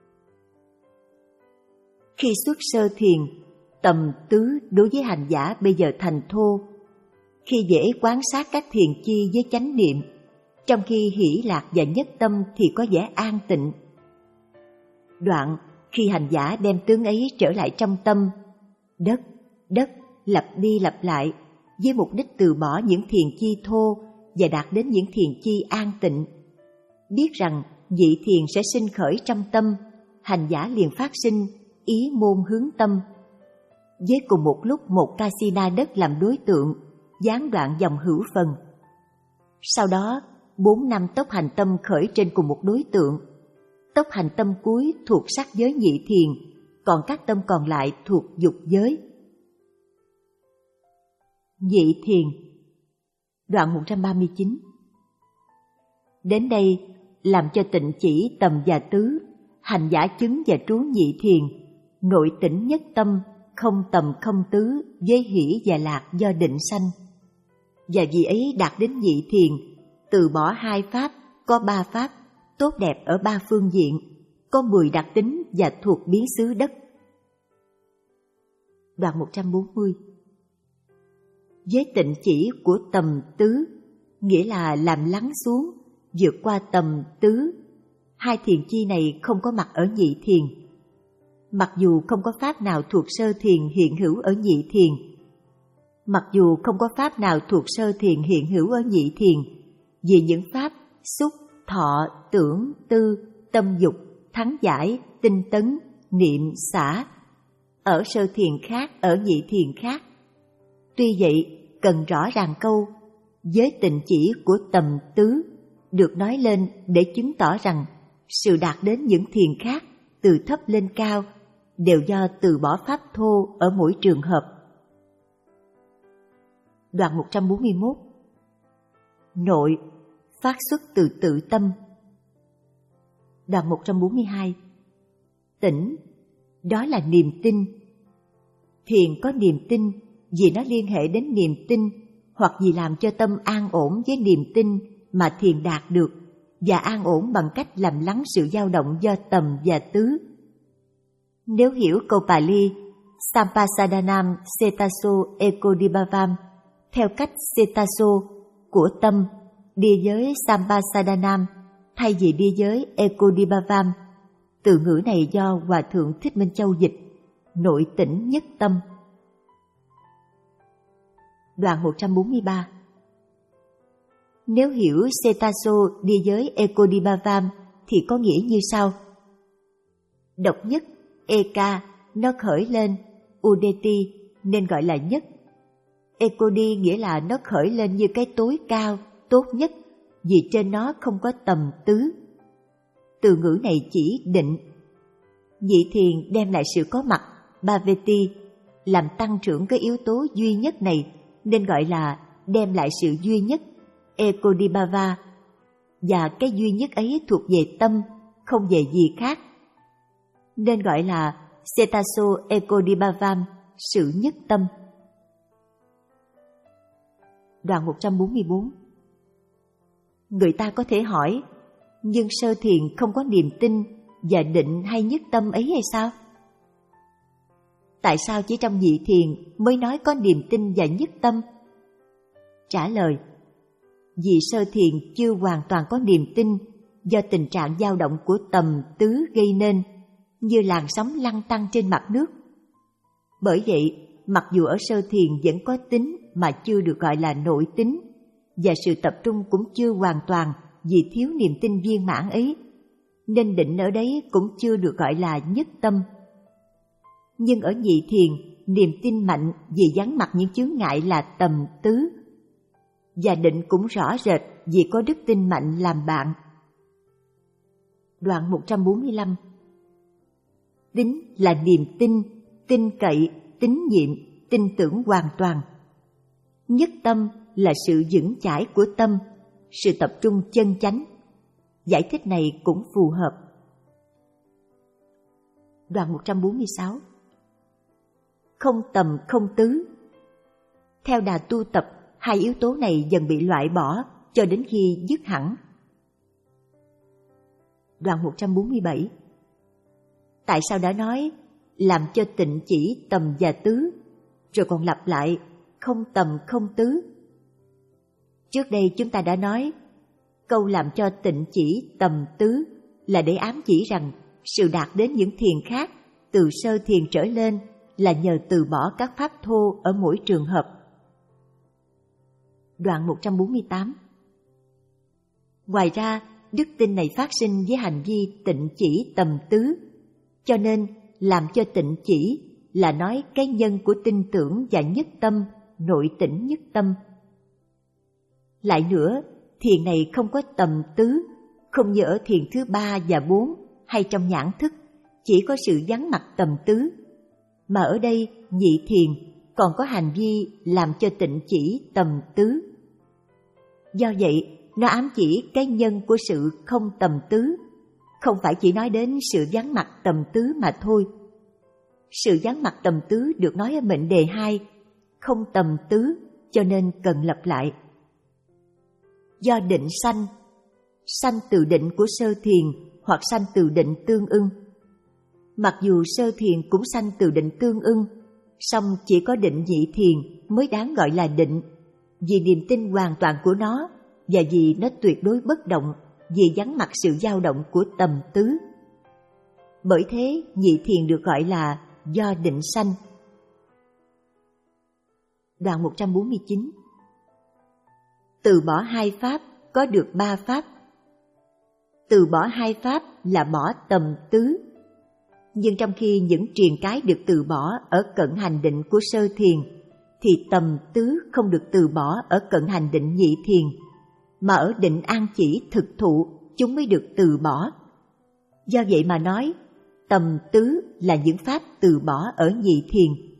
Khi xuất sơ thiền, tầm tứ đối với hành giả bây giờ thành thô. Khi dễ quan sát các thiền chi với chánh niệm, trong khi hỷ lạc và nhất tâm thì có vẻ an tịnh. Đoạn khi hành giả đem tướng ấy trở lại trong tâm, đất, đất lặp đi lặp lại với mục đích từ bỏ những thiền chi thô và đạt đến những thiền chi an tịnh. Biết rằng vị thiền sẽ sinh khởi trong tâm, hành giả liền phát sinh ý môn hướng tâm. Với cùng một lúc một casina đất làm đối tượng, gián đoạn dòng hữu phần. Sau đó, bốn năm tốc hành tâm khởi trên cùng một đối tượng. Tốc hành tâm cuối thuộc sắc giới nhị thiền, còn các tâm còn lại thuộc dục giới. Nhị thiền. Đoạn một trăm ba mươi chín. Đến đây, làm cho tịnh chỉ tầm và tứ, hành giả chứng và trú nhị thiền, nội tỉnh nhất tâm, không tầm không tứ, với hỷ và lạc do định sanh. Và vì ấy đạt đến nhị thiền, từ bỏ hai pháp, có ba pháp, tốt đẹp ở ba phương diện, có mười đặc tính và thuộc biến xứ đất. Đoạn một trăm bốn mươi. Với tịnh chỉ của tầm tứ, nghĩa là làm lắng xuống, vượt qua tầm tứ. Hai thiền chi này không có mặt ở nhị thiền. Mặc dù không có pháp nào thuộc sơ thiền hiện hữu ở nhị thiền, mặc dù không có pháp nào thuộc sơ thiền hiện hữu ở nhị thiền, vì những pháp xúc, thọ, tưởng, tư, tâm dục, thắng giải, tinh tấn, niệm, xả ở sơ thiền khác, ở nhị thiền khác. Tuy vậy, cần rõ ràng câu với tịnh chỉ của tầm tứ được nói lên để chứng tỏ rằng sự đạt đến những thiền khác từ thấp lên cao đều do từ bỏ pháp thô ở mỗi trường hợp. Đoạn một trăm bốn mươi mốt. Nội, phát xuất từ tự tâm. Đoạn một trăm bốn mươi hai. Tỉnh, đó là niềm tin. Thiền có niềm tin vì nó liên hệ đến niềm tin, hoặc vì làm cho tâm an ổn với niềm tin mà thiền đạt được, và an ổn bằng cách làm lắng sự dao động do tầm và tứ. Nếu hiểu câu Pali Sampasadanam Cetaso Ekodibhavam theo cách Cetaso của tâm, địa giới Sampasadanam thay vì địa giới Ekodibhavam, từ ngữ này do Hòa Thượng Thích Minh Châu dịch, nội tỉnh nhất tâm. Đoạn một trăm bốn mươi ba. Nếu hiểu Cetaso địa giới Ekodibhavam thì có nghĩa như sau. Độc nhất, Eka, nó khởi lên, Udeti nên gọi là nhất. Ekodi nghĩa là nó khởi lên như cái tối cao, tốt nhất, vì trên nó không có tầm tứ. Từ ngữ này chỉ định. Nhị thiền đem lại sự có mặt, Bhaveti, làm tăng trưởng cái yếu tố duy nhất này nên gọi là đem lại sự duy nhất, Ekodibhava, và cái duy nhất ấy thuộc về tâm, không về gì khác, nên gọi là Cetaso Ekodibhavam, sự nhất tâm. Đoạn một trăm bốn mươi bốn. Người ta có thể hỏi, nhưng sơ thiền không có niềm tin và định hay nhất tâm ấy hay sao? Tại sao chỉ trong nhị thiền mới nói có niềm tin và nhất tâm? Trả lời, vì sơ thiền chưa hoàn toàn có niềm tin do tình trạng dao động của tầm tứ gây nên, như làn sóng lăn tăn trên mặt nước. Bởi vậy, mặc dù ở sơ thiền vẫn có tính mà chưa được gọi là nội tính, và sự tập trung cũng chưa hoàn toàn vì thiếu niềm tin viên mãn ấy, nên định ở đấy cũng chưa được gọi là nhất tâm. Nhưng ở nhị thiền, niềm tin mạnh vì vắng mặt những chướng ngại là tầm tứ, và định cũng rõ rệt vì có đức tin mạnh làm bạn. Đoạn một trăm bốn mươi lăm. Tín là niềm tin, tin cậy, tín nhiệm, tin tưởng hoàn toàn. Nhất tâm là sự vững chãi của tâm, sự tập trung chân chánh. Giải thích này cũng phù hợp. Đoạn một trăm bốn mươi sáu. Không tầm không tứ. Theo đà tu tập, hai yếu tố này dần bị loại bỏ cho đến khi dứt hẳn. Đoạn một trăm bốn mươi bảy. Tại sao đã nói làm cho tịnh chỉ tầm và tứ, rồi còn lặp lại không tầm không tứ? Trước đây chúng ta đã nói, câu làm cho tịnh chỉ tầm tứ là để ám chỉ rằng sự đạt đến những thiền khác từ sơ thiền trở lên là nhờ từ bỏ các pháp thô ở mỗi trường hợp. Đoạn một trăm bốn mươi tám. Ngoài ra, đức tin này phát sinh với hành vi tịnh chỉ tầm tứ, cho nên làm cho tịnh chỉ là nói cái nhân của tinh tưởng và nhất tâm, nội tỉnh nhất tâm. Lại nữa, thiền này không có tầm tứ, không như ở thiền thứ ba và bốn hay trong nhãn thức, chỉ có sự vắng mặt tầm tứ, mà ở đây nhị thiền còn có hành vi làm cho tịnh chỉ tầm tứ. Do vậy, nó ám chỉ cái nhân của sự không tầm tứ, không phải chỉ nói đến sự vắng mặt tầm tứ mà thôi. Sự vắng mặt tầm tứ được nói ở mệnh đề hai, không tầm tứ, cho nên cần lặp lại. Do định sanh, sanh từ định của sơ thiền hoặc sanh từ định tương ưng. Mặc dù sơ thiền cũng sanh từ định tương ưng, song chỉ có định nhị thiền mới đáng gọi là định, vì niềm tin hoàn toàn của nó và vì nó tuyệt đối bất động, vì vắng mặt sự dao động của tầm tứ. Bởi thế nhị thiền được gọi là do định sanh. Đoạn một trăm bốn mươi chín. Từ bỏ hai pháp có được ba pháp. Từ bỏ hai pháp là bỏ tầm tứ. Nhưng trong khi những triền cái được từ bỏ ở cận hành định của sơ thiền, thì tầm tứ không được từ bỏ ở cận hành định nhị thiền, mà ở định an chỉ thực thụ chúng mới được từ bỏ. Do vậy mà nói, tầm tứ là những pháp từ bỏ ở nhị thiền.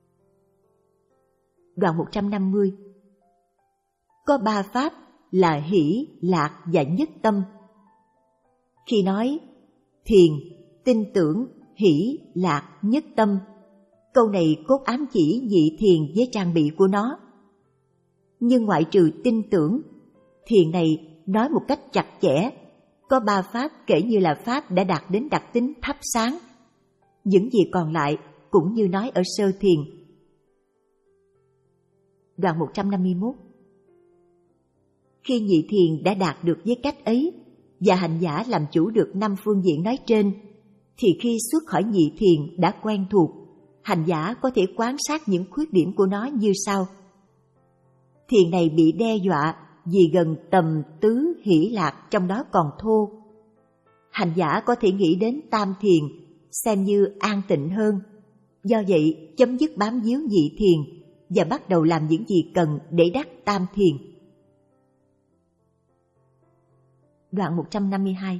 Đoạn một trăm năm mươi. Có ba pháp là hỷ, lạc và nhất tâm. Khi nói thiền, tin tưởng, hỷ, lạc, nhất tâm, câu này cốt ám chỉ nhị thiền với trang bị của nó. Nhưng ngoại trừ tin tưởng, thiền này nói một cách chặt chẽ, có ba pháp kể như là pháp đã đạt đến đặc tính thắp sáng. Những gì còn lại cũng như nói ở sơ thiền. Đoạn một trăm năm mươi mốt. Khi nhị thiền đã đạt được với cách ấy và hành giả làm chủ được năm phương diện nói trên, thì khi xuất khỏi nhị thiền đã quen thuộc, hành giả có thể quan sát những khuyết điểm của nó như sau. Thiền này bị đe dọa vì gần tầm tứ hỷ lạc trong đó còn thô. Hành giả có thể nghĩ đến tam thiền, xem như an tịnh hơn. Do vậy, chấm dứt bám víu nhị thiền và bắt đầu làm những gì cần để đắc tam thiền. Đoạn một trăm năm mươi hai.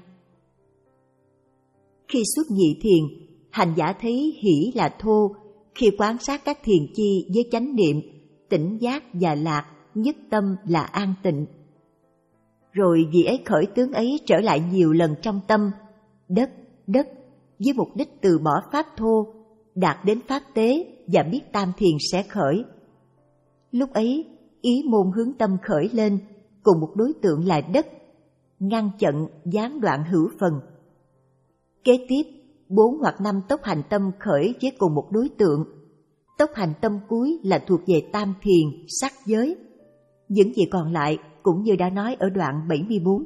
Khi xuất nhị thiền, hành giả thấy hỷ là thô khi quan sát các thiền chi với chánh niệm, tỉnh giác và lạc, nhất tâm là an tịnh. Rồi vì ấy khởi tướng ấy trở lại nhiều lần trong tâm, đất, đất, với mục đích từ bỏ pháp thô, đạt đến pháp tế và biết tam thiền sẽ khởi. Lúc ấy, ý môn hướng tâm khởi lên, cùng một đối tượng là đất, ngăn chặn gián đoạn hữu phần. Kế tiếp, bốn hoặc năm tốc hành tâm khởi với cùng một đối tượng. Tốc hành tâm cuối là thuộc về tam thiền, sắc giới. Những gì còn lại cũng như đã nói ở đoạn bảy mươi bốn.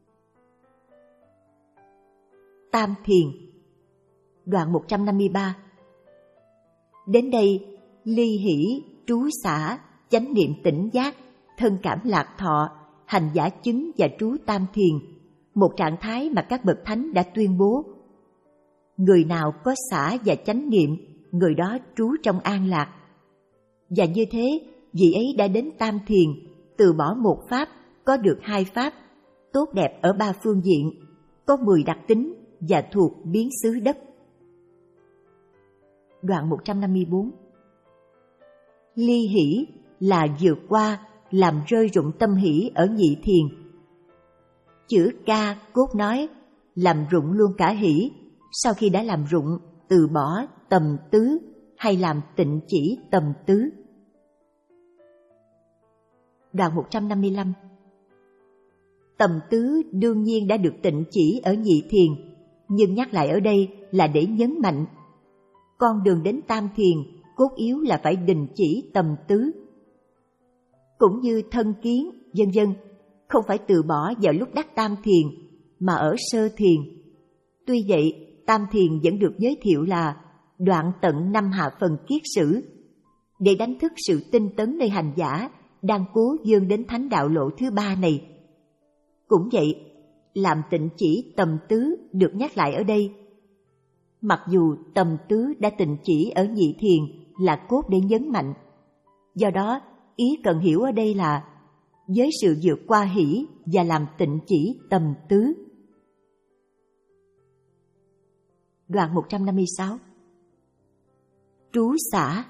Tam thiền. Đoạn một trăm năm mươi ba. Đến đây, ly hỷ, trú xả, chánh niệm tỉnh giác, thân cảm lạc thọ, hành giả chứng và trú tam thiền, một trạng thái mà các bậc thánh đã tuyên bố. Người nào có xả và chánh niệm, người đó trú trong an lạc. Và như thế, vị ấy đã đến tam thiền, từ bỏ một pháp, có được hai pháp, tốt đẹp ở ba phương diện, có mười đặc tính và thuộc biến xứ đất. Đoạn một trăm năm mươi bốn. Ly hỷ là vượt qua, làm rơi rụng tâm hỷ ở nhị thiền. Chữ ca cốt nói làm rụng luôn cả hỷ, sau khi đã làm rụng, từ bỏ tầm tứ hay làm tịnh chỉ tầm tứ. Đoạn một trăm năm mươi lăm. Tầm tứ đương nhiên đã được tịnh chỉ ở nhị thiền, nhưng nhắc lại ở đây là để nhấn mạnh. Con đường đến tam thiền cốt yếu là phải đình chỉ tầm tứ. Cũng như thân kiến, vân vân, không phải từ bỏ vào lúc đắc tam thiền, mà ở sơ thiền. Tuy vậy, tam thiền vẫn được giới thiệu là đoạn tận năm hạ phần kiết sử, để đánh thức sự tinh tấn nơi hành giả đang cố vươn đến thánh đạo lộ thứ ba này. Cũng vậy, làm tịnh chỉ tầm tứ được nhắc lại ở đây. Mặc dù tầm tứ đã tịnh chỉ ở nhị thiền là cốt để nhấn mạnh. Do đó, ý cần hiểu ở đây là với sự vượt qua hỷ và làm tịnh chỉ tầm tứ. Đoạn một trăm năm mươi sáu. Trú xả.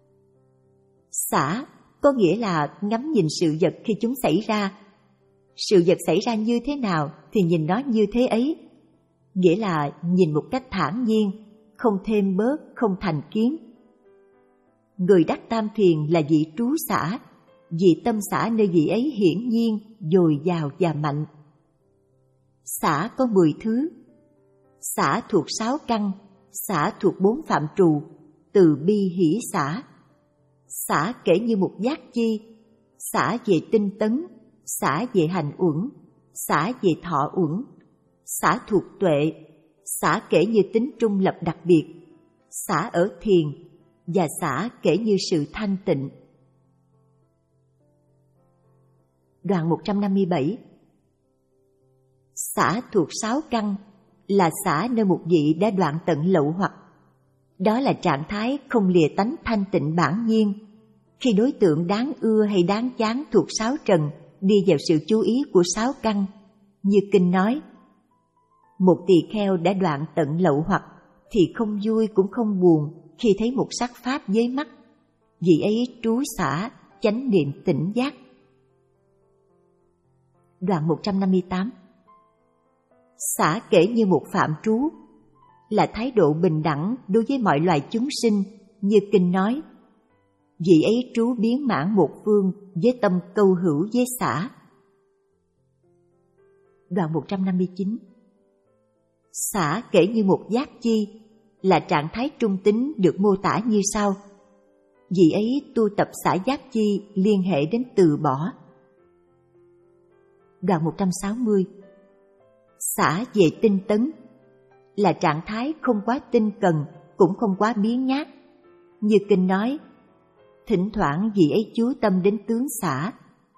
Xả có nghĩa là ngắm nhìn sự vật khi chúng xảy ra. Sự vật xảy ra như thế nào thì nhìn nó như thế ấy. Nghĩa là nhìn một cách thản nhiên, không thêm bớt, không thành kiến. Người đắc tam thiền là vị trú xả, vị tâm xả nơi vị ấy hiển nhiên, dồi dào và mạnh. Xả có mười thứ. Xả thuộc sáu căn, xả thuộc bốn phạm trù, từ bi hỷ xả. Xả kể như một giác chi, xả về tinh tấn, xả về hành uẩn, xả về thọ uẩn. Xả thuộc tuệ, xả kể như tính trung lập đặc biệt, xả ở thiền, và xả kể như sự thanh tịnh. Đoạn một trăm năm mươi bảy. Xả thuộc sáu căn là xả nơi một vị đã đoạn tận lậu hoặc. Đó là trạng thái không lìa tánh thanh tịnh bản nhiên. Khi đối tượng đáng ưa hay đáng chán thuộc sáu trần đi vào sự chú ý của sáu căn, như kinh nói, một tỳ kheo đã đoạn tận lậu hoặc thì không vui cũng không buồn khi thấy một sắc pháp với mắt. Vị ấy trú xả, chánh niệm tỉnh giác. Đoạn một trăm năm mươi tám. Xả kể như một phạm trú là thái độ bình đẳng đối với mọi loài chúng sinh, như kinh nói, vị ấy trú biến mãn một phương với tâm câu hữu với xả. Đoạn một trăm năm mươi chín. Xả kể như một giác chi là trạng thái trung tính được mô tả như sau. Vị ấy tu tập xả giác chi liên hệ đến từ bỏ. Đoạn một trăm sáu mươi. Xả về tinh tấn là trạng thái không quá tinh cần cũng không quá biếng nhác. Như kinh nói, thỉnh thoảng vị ấy chú tâm đến tướng xả.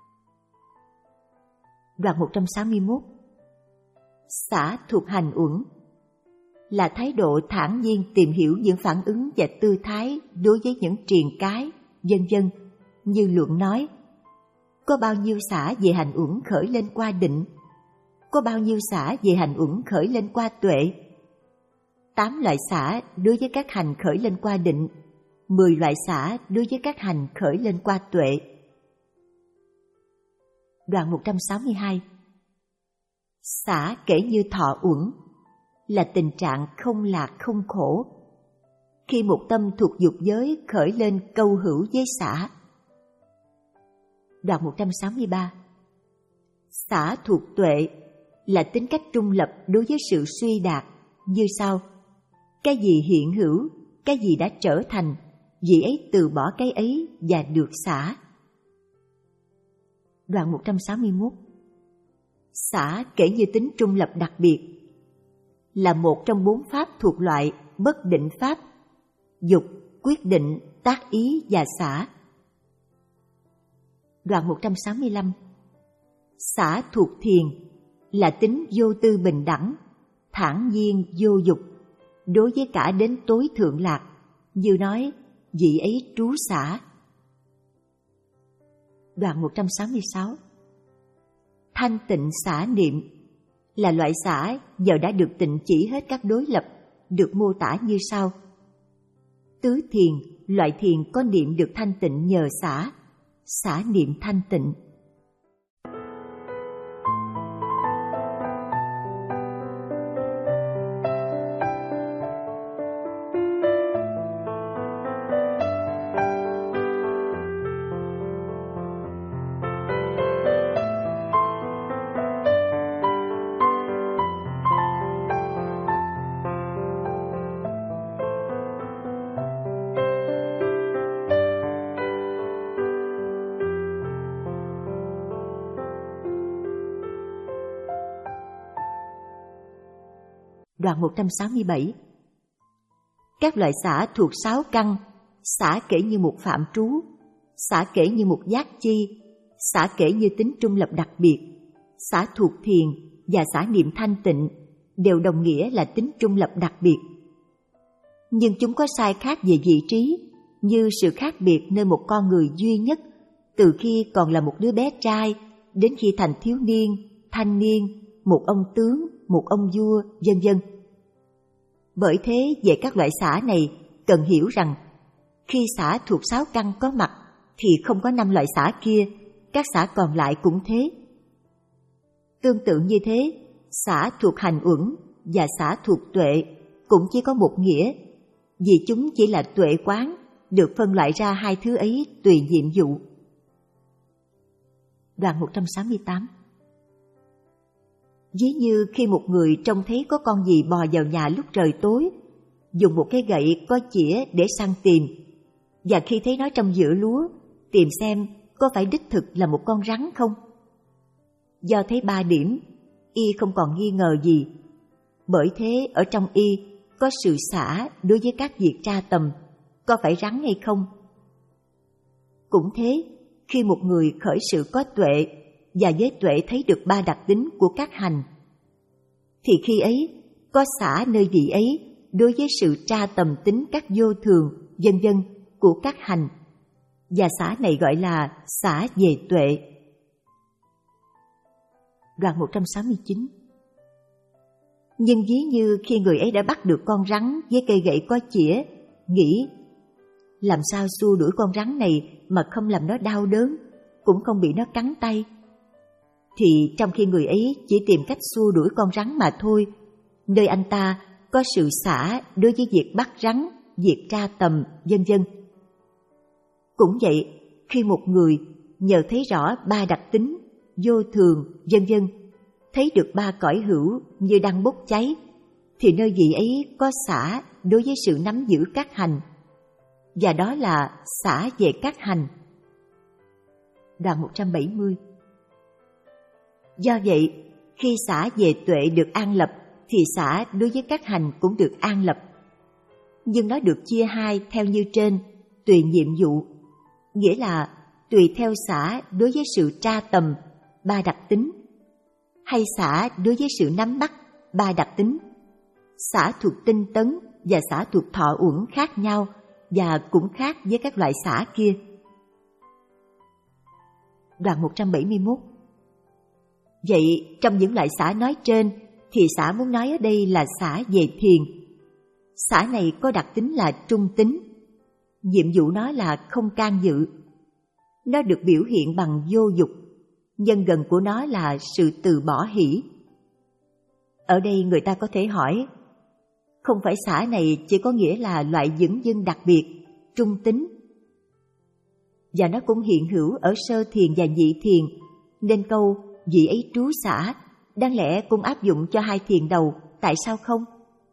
Đoạn một trăm sáu mươi mốt. Xả thuộc hành uẩn là thái độ thản nhiên tìm hiểu những phản ứng và tư thái đối với những triền cái, vân vân. Như luận nói, có bao nhiêu xả về hành uẩn khởi lên qua định, có bao nhiêu xả về hành uẩn khởi lên qua tuệ. Tám loại xả đối với các hành khởi lên qua định, mười loại xả đối với các hành khởi lên qua tuệ. Đoạn một trăm sáu mươi hai. Xả kể như thọ uẩn là tình trạng không lạc không khổ. Khi một tâm thuộc dục giới khởi lên câu hữu với xả. Đoạn một trăm sáu mươi ba. Xả thuộc tuệ là tính cách trung lập đối với sự suy đạt, như sau. Cái gì hiện hữu, cái gì đã trở thành, vị ấy từ bỏ cái ấy và được xả. Đoạn một trăm sáu mươi mốt. Xả kể như tính trung lập đặc biệt là một trong bốn pháp thuộc loại bất định pháp: dục, quyết định, tác ý và xả. Đoạn một trăm sáu mươi lăm. Xả thuộc thiền là tính vô tư bình đẳng, thản nhiên vô dục, đối với cả đến tối thượng lạc, như nói, vị ấy trú xả. Đoạn một trăm sáu mươi sáu. Thanh tịnh xả niệm là loại xả giờ đã được tịnh chỉ hết các đối lập, được mô tả như sau. Tứ thiền, loại thiền có niệm được thanh tịnh nhờ xả, xả niệm thanh tịnh. Đoạn một trăm sáu mươi bảy. Các loại xả thuộc sáu căn, xả kể như một phạm trú, xả kể như một giác chi, xả kể như tính trung lập đặc biệt, xả thuộc thiền và xả niệm thanh tịnh đều đồng nghĩa là tính trung lập đặc biệt. nhưng chúng có sai khác về vị trí, như sự khác biệt nơi một con người duy nhất từ khi còn là một đứa bé trai đến khi thành thiếu niên, thanh niên, một ông tướng, một ông vua, vân vân. Bởi thế, về các loại xã này, cần hiểu rằng khi xã thuộc sáu căn có mặt thì không có năm loại xã kia, các xã còn lại cũng thế. Tương tự như thế, xã thuộc hành uẩn và xã thuộc tuệ cũng chỉ có một nghĩa, vì chúng chỉ là tuệ quán, được phân loại ra hai thứ ấy tùy nhiệm vụ. Đoạn một trăm sáu mươi tám. Ví như khi một người trông thấy có con gì bò vào nhà lúc trời tối, dùng một cái gậy có chĩa để săn tìm, và khi thấy nó trong giữa lúa, tìm xem có phải đích thực là một con rắn không. Do thấy ba điểm, y không còn nghi ngờ gì. Bởi thế ở trong y có sự xả đối với các việc tra tầm, có phải rắn hay không. Cũng thế, khi một người khởi sự có tuệ, và với tuệ thấy được ba đặc tính của các hành, thì khi ấy có xả nơi vị ấy đối với sự tra tầm tính các vô thường, vân vân của các hành, và xả này gọi là xả về tuệ. Đoạn một trăm sáu mươi chín. Nhưng ví như khi người ấy đã bắt được con rắn với cây gậy có chĩa, nghĩ làm sao xua đuổi con rắn này mà không làm nó đau đớn, cũng không bị nó cắn tay, thì trong khi người ấy chỉ tìm cách xua đuổi con rắn mà thôi, nơi anh ta có sự xả đối với việc bắt rắn, việc tra tầm, vân vân. Cũng vậy, khi một người nhờ thấy rõ ba đặc tính, vô thường, vân vân, thấy được ba cõi hữu như đang bốc cháy, thì nơi vị ấy có xả đối với sự nắm giữ các hành, và đó là xả về các hành. Đoạn một trăm bảy mươi. Do vậy, khi xả về tuệ được an lập, thì xả đối với các hành cũng được an lập. Nhưng nó được chia hai theo như trên, tùy nhiệm vụ, nghĩa là tùy theo xả đối với sự tra tầm, ba đặc tính, hay xả đối với sự nắm bắt, ba đặc tính. Xả thuộc tinh tấn và xả thuộc thọ uẩn khác nhau, và cũng khác với các loại xả kia. Đoạn một trăm bảy mươi mốt. Vậy trong những loại xả nói trên, thì xả muốn nói ở đây là xả về thiền. Xả này có đặc tính là trung tính, nhiệm vụ nó là không can dự. Nó được biểu hiện bằng vô dục, nhân gần của nó là sự từ bỏ hỷ. Ở đây người ta có thể hỏi, không phải xả này chỉ có nghĩa là loại dửng dưng đặc biệt, trung tính, và nó cũng hiện hữu ở sơ thiền và nhị thiền, nên câu vị ấy trú xả đáng lẽ cũng áp dụng cho hai thiền đầu, tại sao không?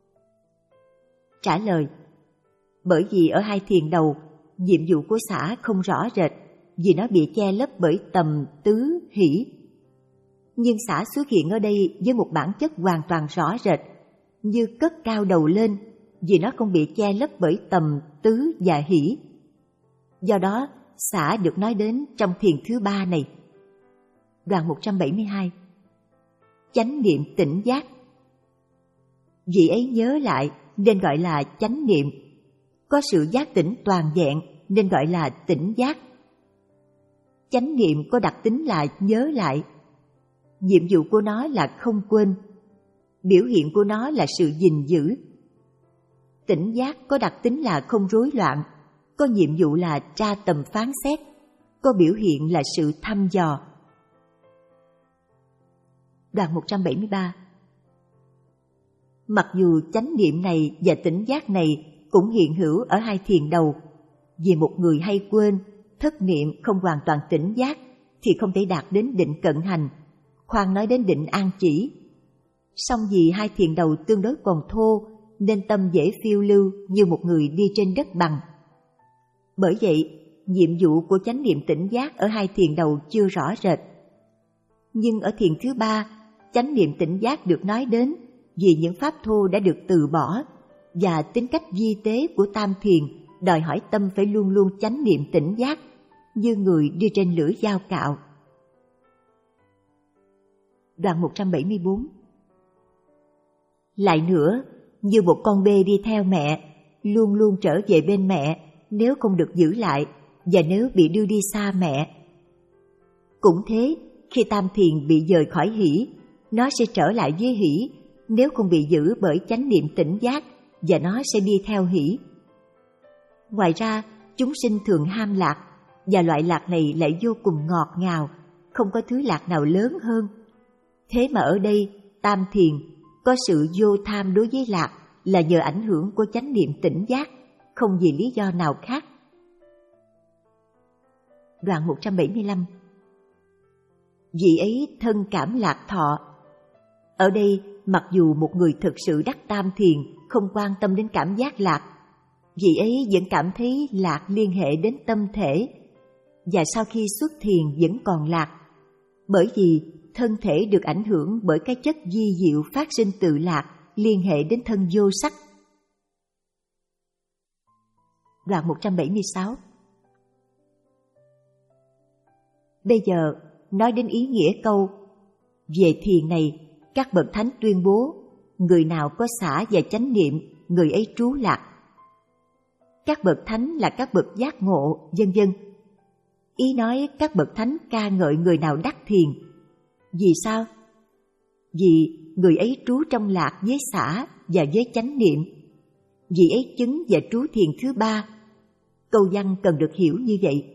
Trả lời, bởi vì ở hai thiền đầu, nhiệm vụ của xả không rõ rệt, vì nó bị che lấp bởi tầm, tứ, hỷ. Nhưng xả xuất hiện ở đây với một bản chất hoàn toàn rõ rệt, như cất cao đầu lên, vì nó không bị che lấp bởi tầm, tứ và hỷ. Do đó, xả được nói đến trong thiền thứ ba này. Đoạn một trăm bảy mươi hai. Chánh niệm tỉnh giác. Vị ấy nhớ lại nên gọi là chánh niệm, có sự giác tỉnh toàn vẹn nên gọi là tỉnh giác. Chánh niệm có đặc tính là nhớ lại, nhiệm vụ của nó là không quên, biểu hiện của nó là sự gìn giữ. Tỉnh giác có đặc tính là không rối loạn, có nhiệm vụ là tra tầm phán xét, có biểu hiện là sự thăm dò. Đoạn một trăm bảy mươi ba. Mặc dù chánh niệm này và tỉnh giác này cũng hiện hữu ở hai thiền đầu, vì một người hay quên, thất niệm không hoàn toàn tỉnh giác thì không thể đạt đến định cận hành, khoan nói đến định an chỉ. Song vì hai thiền đầu tương đối còn thô nên tâm dễ phiêu lưu như một người đi trên đất bằng. Bởi vậy, nhiệm vụ của chánh niệm tỉnh giác ở hai thiền đầu chưa rõ rệt. Nhưng ở thiền thứ ba, chánh niệm tỉnh giác được nói đến vì những pháp thô đã được từ bỏ, và tính cách vi tế của tam thiền đòi hỏi tâm phải luôn luôn chánh niệm tỉnh giác, như người đi trên lưỡi dao cạo. Đoạn một trăm bảy mươi bốn. Lại nữa, như một con bê đi theo mẹ, luôn luôn trở về bên mẹ nếu không được giữ lại và nếu bị đưa đi xa mẹ. Cũng thế, khi tam thiền bị dời khỏi hỷ, nó sẽ trở lại với hỷ nếu không bị giữ bởi chánh niệm tỉnh giác, và nó sẽ đi theo hỷ. Ngoài ra, chúng sinh thường ham lạc, và loại lạc này lại vô cùng ngọt ngào, không có thứ lạc nào lớn hơn. Thế mà ở đây, tam thiền có sự vô tham đối với lạc là nhờ ảnh hưởng của chánh niệm tỉnh giác, không vì lý do nào khác. Đoạn một trăm bảy mươi lăm. Vị ấy thân cảm lạc thọ. Ở đây, mặc dù một người thực sự đắc tam thiền không quan tâm đến cảm giác lạc, vị ấy vẫn cảm thấy lạc liên hệ đến tâm thể, và sau khi xuất thiền vẫn còn lạc, bởi vì thân thể được ảnh hưởng bởi cái chất vi diệu phát sinh từ lạc liên hệ đến thân vô sắc. Đoạn một trăm bảy mươi sáu. Bây giờ nói đến ý nghĩa câu về thiền này, các bậc thánh tuyên bố người nào có xả và chánh niệm, người ấy trú lạc. Các bậc thánh là các bậc giác ngộ, vân vân. Ý nói các bậc thánh ca ngợi người nào đắc thiền. Vì sao? Vì người ấy trú trong lạc với xả và với chánh niệm. Vì ấy chứng và trú thiền thứ ba. Câu văn cần được hiểu như vậy.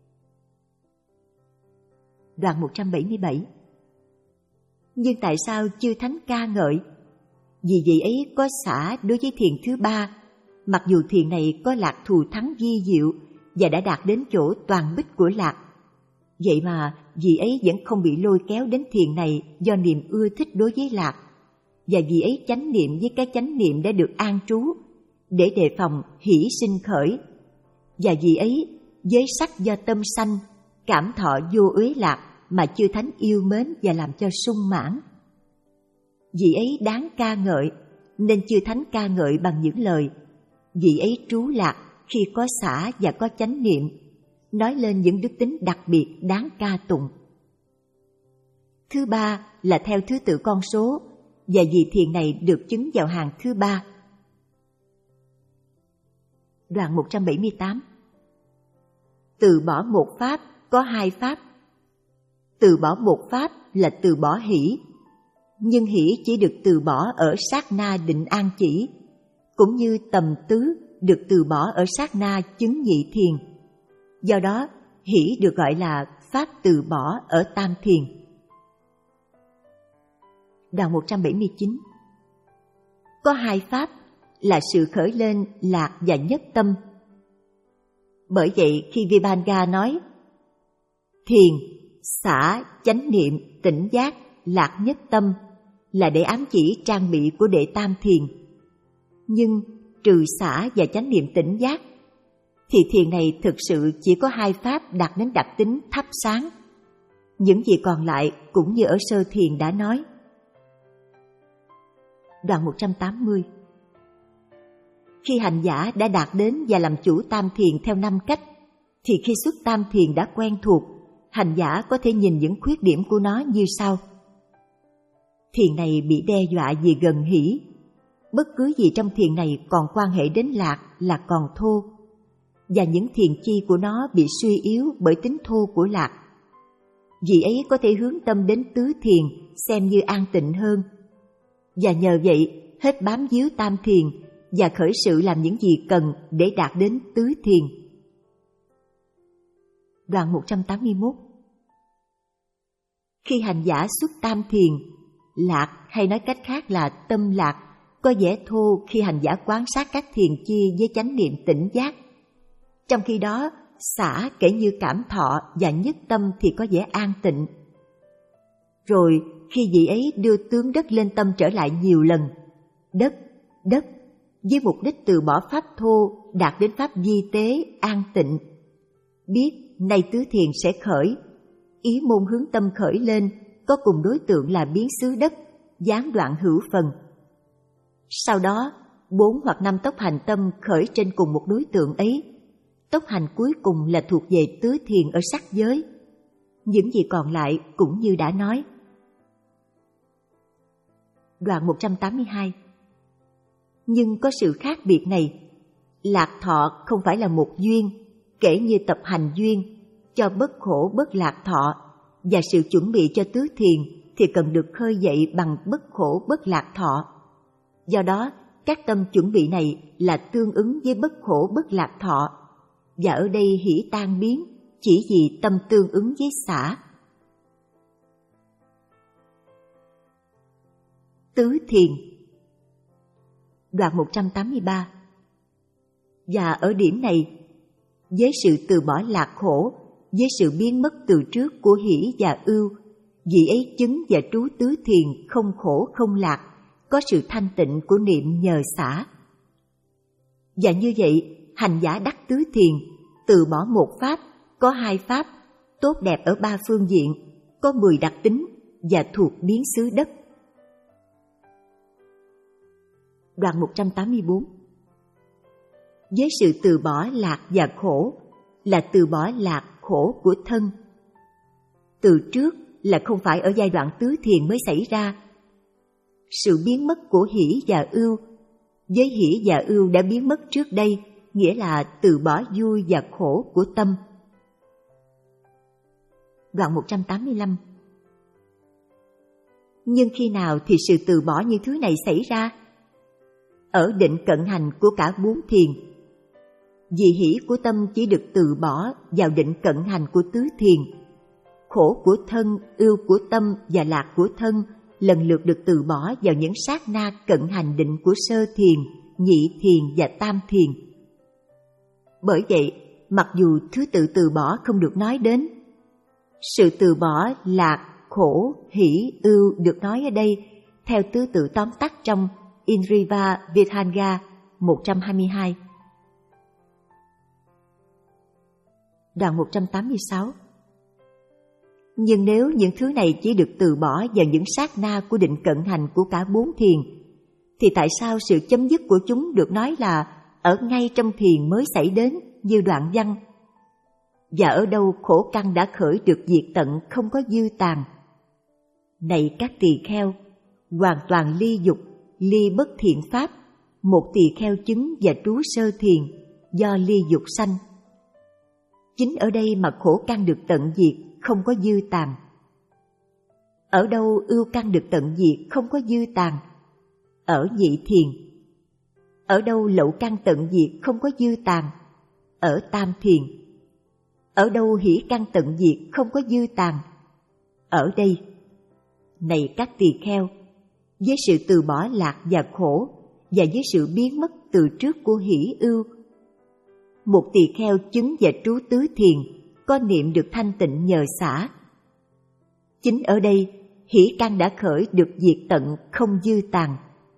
Đoạn một trăm bảy mươi bảy. Nhưng tại sao chư thánh ca ngợi? Vì vị ấy có xả đối với thiền thứ ba, mặc dù thiền này có lạc thù thắng vi diệu và đã đạt đến chỗ toàn bích của lạc. Vậy mà vị ấy vẫn không bị lôi kéo đến thiền này do niềm ưa thích đối với lạc, và vị ấy chánh niệm với cái chánh niệm đã được an trú để đề phòng hỷ sinh khởi, và vị ấy với sắc do tâm sanh cảm thọ vô uế lạc mà chư thánh yêu mến và làm cho sung mãn. Vị ấy đáng ca ngợi, nên chư thánh ca ngợi bằng những lời vị ấy trú lạc khi có xả và có chánh niệm, nói lên những đức tính đặc biệt đáng ca tụng. Thứ ba là theo thứ tự con số, và vì thiền này được chứng vào hàng thứ ba. Đoạn một trăm bảy mươi tám. Từ bỏ một pháp có hai pháp. Từ bỏ một pháp là từ bỏ hỷ, nhưng hỷ chỉ được từ bỏ ở sát na định an chỉ, cũng như tầm tứ được từ bỏ ở sát na chứng nhị thiền. Do đó, hỷ được gọi là pháp từ bỏ ở tam thiền. Đoạn một trăm bảy mươi chín. Có hai pháp là sự khởi lên lạc và nhất tâm. Bởi vậy khi Vibhanga nói thiền, xả, chánh niệm, tỉnh giác, lạc nhất tâm là để ám chỉ trang bị của đệ tam thiền. Nhưng trừ xả và chánh niệm tỉnh giác thì thiền này thực sự chỉ có hai pháp đạt đến đặc tính thắp sáng. Những gì còn lại cũng như ở sơ thiền đã nói. Đoạn một trăm tám mươi. Khi hành giả đã đạt đến và làm chủ tam thiền theo năm cách, thì khi xuất tam thiền đã quen thuộc, hành giả có thể nhìn những khuyết điểm của nó như sau. Thiền này bị đe dọa vì gần hỷ. Bất cứ gì trong thiền này còn quan hệ đến lạc là còn thô, và những thiền chi của nó bị suy yếu bởi tính thô của lạc. Vì ấy có thể hướng tâm đến tứ thiền xem như an tịnh hơn, và nhờ vậy hết bám víu tam thiền và khởi sự làm những gì cần để đạt đến tứ thiền. Đoạn một trăm tám mươi mốt. Khi hành giả xuất tam thiền, lạc hay nói cách khác là tâm lạc có vẻ thô khi hành giả quan sát các thiền chi với chánh niệm tỉnh giác. Trong khi đó, xả kể như cảm thọ và nhất tâm thì có vẻ an tịnh. Rồi khi vị ấy đưa tướng đất lên tâm trở lại nhiều lần, đất, đất, với mục đích từ bỏ pháp thô đạt đến pháp vi tế, an tịnh. Biết nay tứ thiền sẽ khởi, ý môn hướng tâm khởi lên có cùng đối tượng là biến xứ đất, gián đoạn hữu phần. Sau đó, bốn hoặc năm tốc hành tâm khởi trên cùng một đối tượng ấy. Tốc hành cuối cùng là thuộc về tứ thiền ở sắc giới. Những gì còn lại cũng như đã nói. Đoạn một trăm tám mươi hai. Nhưng có sự khác biệt này. Lạc thọ không phải là một duyên, kể như tập hành duyên, cho bất khổ bất lạc thọ, và sự chuẩn bị cho tứ thiền thì cần được khơi dậy bằng bất khổ bất lạc thọ. Do đó, các tâm chuẩn bị này là tương ứng với bất khổ bất lạc thọ, và ở đây hỷ tan biến chỉ vì tâm tương ứng với xả. Tứ thiền. Đoạn một trăm tám mươi ba. Và ở điểm này, với sự từ bỏ lạc khổ, với sự biến mất từ trước của hỷ và ưu, vị ấy chứng và trú tứ thiền không khổ không lạc, có sự thanh tịnh của niệm nhờ xả. Và như vậy, hành giả đắc tứ thiền, từ bỏ một pháp, có hai pháp, tốt đẹp ở ba phương diện, có mười đặc tính và thuộc biến xứ đất. Đoạn một trăm tám mươi bốn. Với sự từ bỏ lạc và khổ là từ bỏ lạc khổ của thân. Từ trước là không phải ở giai đoạn tứ thiền mới xảy ra. Sự biến mất của hỷ và ưu, với hỷ và ưu đã biến mất trước đây, nghĩa là từ bỏ vui và khổ của tâm. Đoạn một trăm tám mươi lăm. Nhưng khi nào thì sự từ bỏ những thứ này xảy ra? Ở định cận hành của cả bốn thiền. Vì hỷ của tâm chỉ được từ bỏ vào định cận hành của tứ thiền. Khổ của thân, ưu của tâm và lạc của thân lần lượt được từ bỏ vào những sát na cận hành định của sơ thiền, nhị thiền và tam thiền. Bởi vậy, mặc dù thứ tự từ bỏ không được nói đến, sự từ bỏ lạc, khổ, hỷ, ưu được nói ở đây theo thứ tự tóm tắt trong Indriva Vidhanga một trăm hai mươi hai. Đoạn một trăm tám mươi sáu. Nhưng nếu những thứ này chỉ được từ bỏ vào những sát na của định cận hành của cả bốn thiền, thì tại sao sự chấm dứt của chúng được nói là ở ngay trong thiền mới xảy đến như đoạn văn? Và ở đâu khổ căn đã khởi được diệt tận không có dư tàn? Này các tỳ kheo, hoàn toàn ly dục, ly bất thiện pháp, một tỳ kheo chứng và trú sơ thiền do ly dục sanh. Chính ở đây mà khổ căn được tận diệt, không có dư tàn. Ở đâu ưu căn được tận diệt, không có dư tàn? Ở nhị thiền. Ở đâu lậu căn tận diệt, không có dư tàn? Ở tam thiền. Ở đâu hỷ căn tận diệt, không có dư tàn? Ở đây. Này các tỳ kheo, với sự từ bỏ lạc và khổ, và với sự biến mất từ trước của hỷ ưu, một tỳ kheo chứng và trú tứ thiền có niệm được thanh tịnh nhờ xả. Chính ở đây, hỷ căn đã khởi được diệt tận không dư tàn.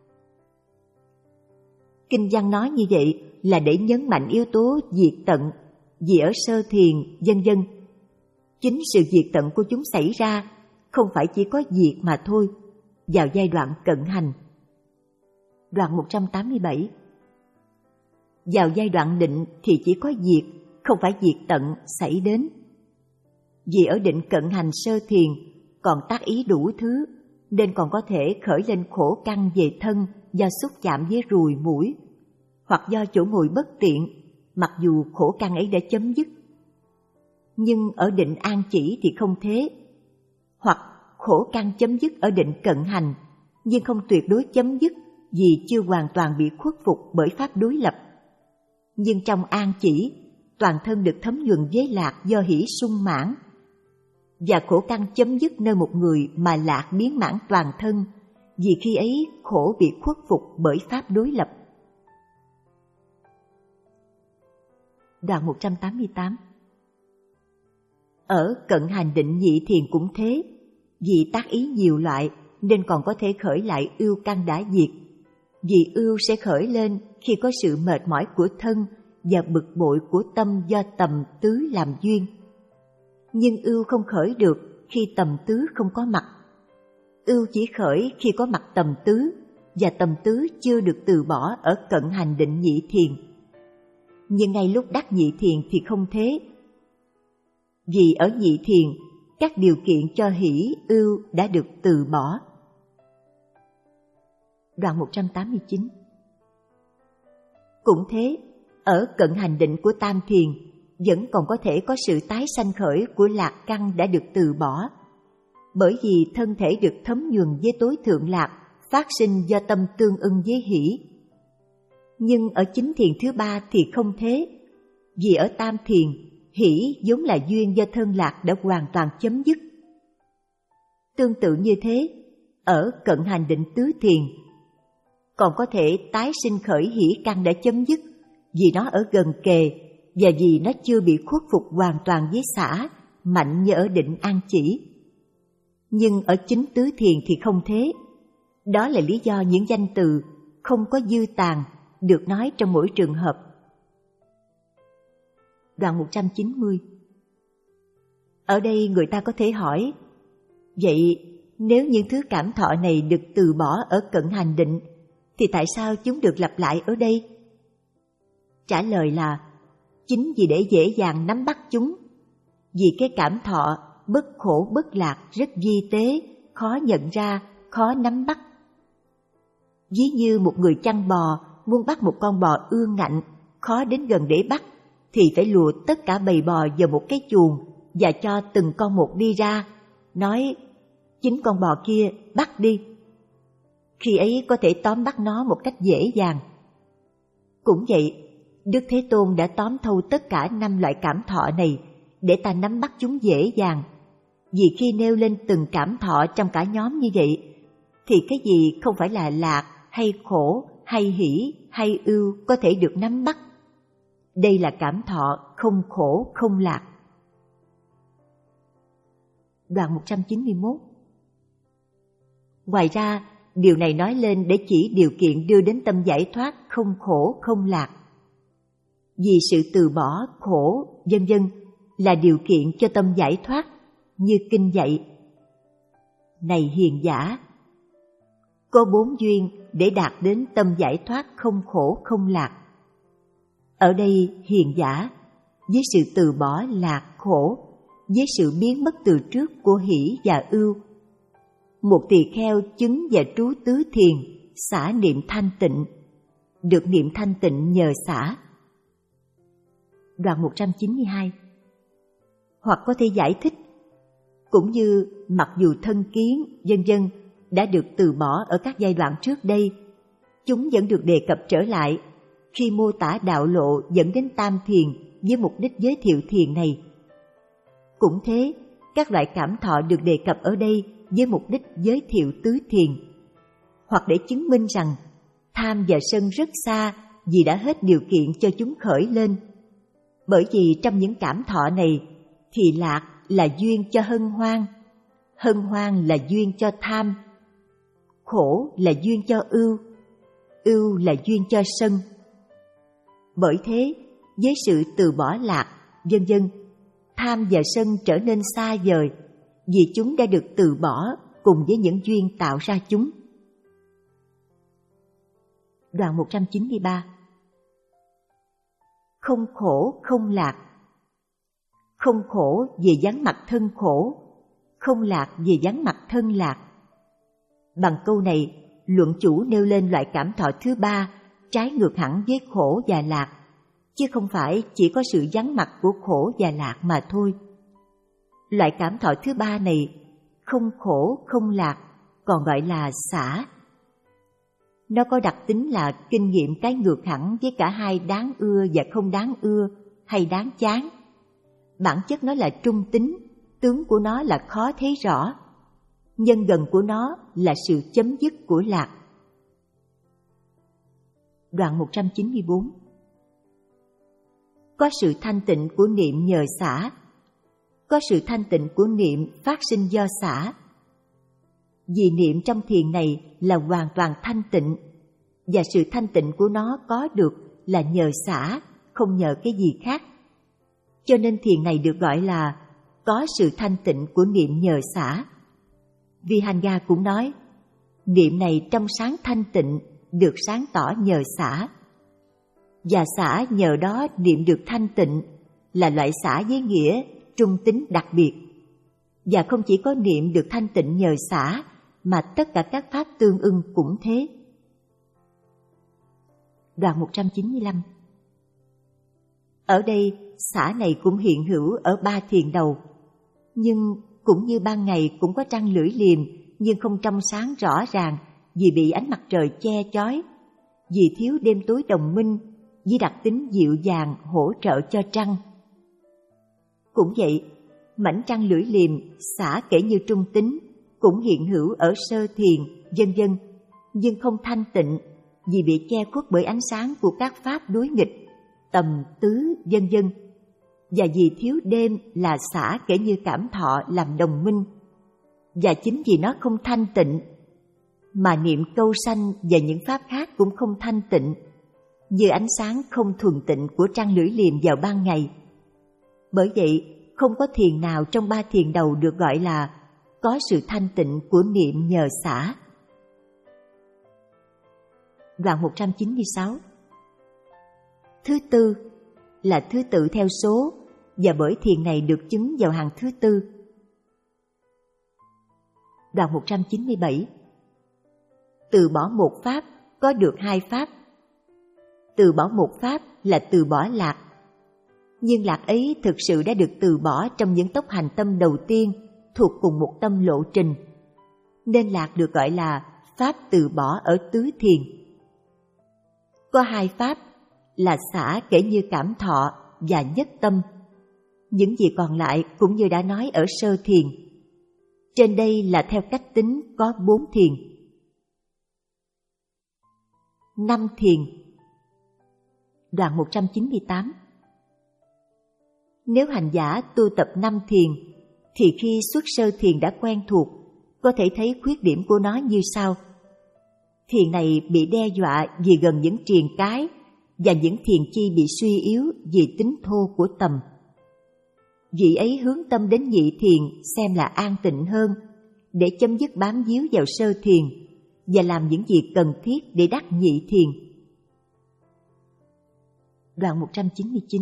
Kinh văn nói như vậy là để nhấn mạnh yếu tố diệt tận, vì ở sơ thiền, vân vân. Chính sự diệt tận của chúng xảy ra không phải chỉ có diệt mà thôi, vào giai đoạn cận hành. Đoạn một trăm tám mươi bảy. Vào giai đoạn định thì chỉ có diệt, không phải diệt tận xảy đến. Vì ở định cận hành sơ thiền còn tác ý đủ thứ, nên còn có thể khởi lên khổ căn về thân do xúc chạm với ruồi mũi, hoặc do chỗ ngồi bất tiện, mặc dù khổ căn ấy đã chấm dứt. Nhưng ở định an chỉ thì không thế. Hoặc khổ căn chấm dứt ở định cận hành, nhưng không tuyệt đối chấm dứt vì chưa hoàn toàn bị khuất phục bởi pháp đối lập. Nhưng trong an chỉ, toàn thân được thấm nhuần với lạc do hỷ sung mãn, và khổ căn chấm dứt nơi một người mà lạc biến mãn toàn thân, vì khi ấy khổ bị khuất phục bởi pháp đối lập. Đoạn một trăm tám mươi tám. Ở cận hành định nhị thiền cũng thế, vì tác ý nhiều loại nên còn có thể khởi lại ưu căn đã diệt. Vì ưu sẽ khởi lên khi có sự mệt mỏi của thân và bực bội của tâm do tầm tứ làm duyên. Nhưng ưu không khởi được khi tầm tứ không có mặt. Ưu chỉ khởi khi có mặt tầm tứ, và tầm tứ chưa được từ bỏ ở cận hành định nhị thiền. Nhưng ngay lúc đắc nhị thiền thì không thế. Vì ở nhị thiền, các điều kiện cho hỷ, ưu đã được từ bỏ. Đoạn một trăm tám mươi chín. Cũng thế, ở cận hành định của tam thiền vẫn còn có thể có sự tái sanh khởi của lạc căn đã được từ bỏ, bởi vì thân thể được thấm nhuần với tối thượng lạc phát sinh do tâm tương ưng với hỷ. Nhưng ở chính thiền thứ ba thì không thế, vì ở tam thiền, hỷ vốn là duyên do thân lạc đã hoàn toàn chấm dứt. Tương tự như thế, ở cận hành định tứ thiền, còn có thể tái sinh khởi hỷ căn đã chấm dứt, vì nó ở gần kề và vì nó chưa bị khuất phục hoàn toàn với xả, mạnh như ở định an chỉ. Nhưng ở chính tứ thiền thì không thế. Đó là lý do những danh từ không có dư tàn được nói trong mỗi trường hợp. Đoạn một trăm chín mươi. Ở đây người ta có thể hỏi, vậy nếu những thứ cảm thọ này được từ bỏ ở cận hành định, thì tại sao chúng được lặp lại ở đây? Trả lời là, chính vì để dễ dàng nắm bắt chúng. Vì cái cảm thọ bất khổ bất lạc rất vi tế, khó nhận ra, khó nắm bắt. Ví như một người chăn bò muốn bắt một con bò ương ngạnh, khó đến gần để bắt, thì phải lùa tất cả bầy bò vào một cái chuồng và cho từng con một đi ra, nói, chính con bò kia bắt đi. Khi ấy có thể tóm bắt nó một cách dễ dàng. Cũng vậy, Đức Thế Tôn đã tóm thâu tất cả năm loại cảm thọ này để ta nắm bắt chúng dễ dàng. Vì khi nêu lên từng cảm thọ trong cả nhóm như vậy, thì cái gì không phải là lạc hay khổ hay hỷ hay ưu có thể được nắm bắt. Đây là cảm thọ không khổ không lạc. Đoạn một trăm chín mươi mốt. Ngoài ra, điều này nói lên để chỉ điều kiện đưa đến tâm giải thoát không khổ không lạc. Vì sự từ bỏ khổ, vân vân là điều kiện cho tâm giải thoát, như kinh dạy. Này hiền giả, có bốn duyên để đạt đến tâm giải thoát không khổ không lạc. Ở đây hiền giả, với sự từ bỏ lạc khổ, với sự biến mất từ trước của hỷ và ưu, một tỳ kheo chứng và trú tứ thiền, xả niệm thanh tịnh, được niệm thanh tịnh nhờ xả. Đoạn một trăm chín mươi hai. Hoặc có thể giải thích, cũng như mặc dù thân kiến, vân vân đã được từ bỏ ở các giai đoạn trước đây, chúng vẫn được đề cập trở lại khi mô tả đạo lộ dẫn đến tam thiền với mục đích giới thiệu thiền này. Cũng thế, các loại cảm thọ được đề cập ở đây với mục đích giới thiệu tứ thiền, hoặc để chứng minh rằng tham và sân rất xa vì đã hết điều kiện cho chúng khởi lên. Bởi vì trong những cảm thọ này thì lạc là duyên cho hân hoan, hân hoan là duyên cho tham, khổ là duyên cho ưu, ưu là duyên cho sân. Bởi thế, với sự từ bỏ lạc, vân vân, tham và sân trở nên xa vời, vì chúng đã được từ bỏ cùng với những duyên tạo ra chúng. Đoạn một trăm chín mươi ba. Không khổ không lạc. Không khổ về vắng mặt thân khổ, không lạc về vắng mặt thân lạc. Bằng câu này, luận chủ nêu lên loại cảm thọ thứ ba trái ngược hẳn với khổ và lạc, chứ không phải chỉ có sự vắng mặt của khổ và lạc mà thôi. Loại cảm thọ thứ ba này, không khổ không lạc, còn gọi là xả. Nó có đặc tính là kinh nghiệm cái ngược hẳn với cả hai đáng ưa và không đáng ưa hay đáng chán. Bản chất nó là trung tính, tướng của nó là khó thấy rõ. Nhân gần của nó là sự chấm dứt của lạc. Đoạn một trăm chín mươi bốn. Có sự thanh tịnh của niệm nhờ xả. Có sự thanh tịnh của niệm phát sinh do xả. Vì niệm trong thiền này là hoàn toàn thanh tịnh, và sự thanh tịnh của nó có được là nhờ xả, không nhờ cái gì khác. Cho nên thiền này được gọi là có sự thanh tịnh của niệm nhờ xả. Vihanga cũng nói, niệm này trong sáng thanh tịnh được sáng tỏ nhờ xả. Và xả nhờ đó niệm được thanh tịnh là loại xả với nghĩa trung tính đặc biệt. Và không chỉ có niệm được thanh tịnh nhờ xả, mà tất cả các pháp tương ưng cũng thế. Đoạn một trăm chín mươi lăm. Ở đây, xã này cũng hiện hữu ở ba thiền đầu. Nhưng cũng như ban ngày cũng có trăng lưỡi liềm, nhưng không trong sáng rõ ràng vì bị ánh mặt trời che chói, vì thiếu đêm tối đồng minh, với đặc tính dịu dàng hỗ trợ cho trăng. Cũng vậy, mảnh trăng lưỡi liềm xả kể như trung tính cũng hiện hữu ở sơ thiền, vân vân, nhưng không thanh tịnh vì bị che khuất bởi ánh sáng của các pháp đối nghịch, tầm, tứ, vân vân, và vì thiếu đêm là xả kể như cảm thọ làm đồng minh. Và chính vì nó không thanh tịnh mà niệm câu sanh và những pháp khác cũng không thanh tịnh, như ánh sáng không thuần tịnh của trăng lưỡi liềm vào ban ngày. Bởi vậy, không có thiền nào trong ba thiền đầu được gọi là có sự thanh tịnh của niệm nhờ xả. Đoạn một trăm chín mươi sáu. Thứ tư là thứ tự theo số, và bởi thiền này được chứng vào hàng thứ tư. Đoạn một trăm chín mươi bảy. Từ bỏ một pháp có được hai pháp. Từ bỏ một pháp là từ bỏ lạc, nhưng lạc ấy thực sự đã được từ bỏ trong những tốc hành tâm đầu tiên thuộc cùng một tâm lộ trình, nên lạc được gọi là pháp từ bỏ ở tứ thiền. Có hai pháp là xả kể như cảm thọ và nhất tâm. Những gì còn lại cũng như đã nói ở sơ thiền. Trên đây là theo cách tính có bốn thiền. Năm thiền. Đoạn một trăm chín mươi tám. Nếu hành giả tu tập năm thiền, thì khi xuất sơ thiền đã quen thuộc, có thể thấy khuyết điểm của nó như sau. Thiền này bị đe dọa vì gần những triền cái, và những thiền chi bị suy yếu vì tính thô của tầm. Vị ấy hướng tâm đến nhị thiền xem là an tịnh hơn, để chấm dứt bám víu vào sơ thiền và làm những việc cần thiết để đắc nhị thiền. Đoạn một trăm chín mươi chín.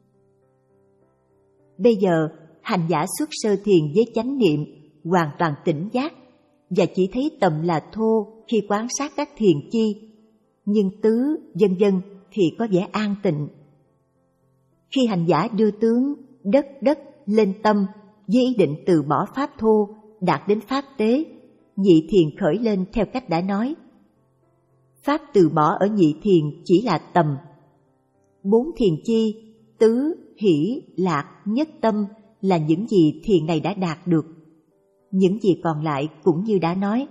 Bây giờ, hành giả xuất sơ thiền với chánh niệm, hoàn toàn tỉnh giác, và chỉ thấy tầm là thô khi quan sát các thiền chi, nhưng tứ, vân vân thì có vẻ an tịnh. Khi hành giả đưa tướng đất đất lên tâm với ý định từ bỏ pháp thô, đạt đến pháp tế, nhị thiền khởi lên theo cách đã nói. Pháp từ bỏ ở nhị thiền chỉ là tầm. Bốn thiền chi, tứ, hỷ, lạc, nhất tâm là những gì thiền này đã đạt được. Những gì còn lại cũng như đã nói.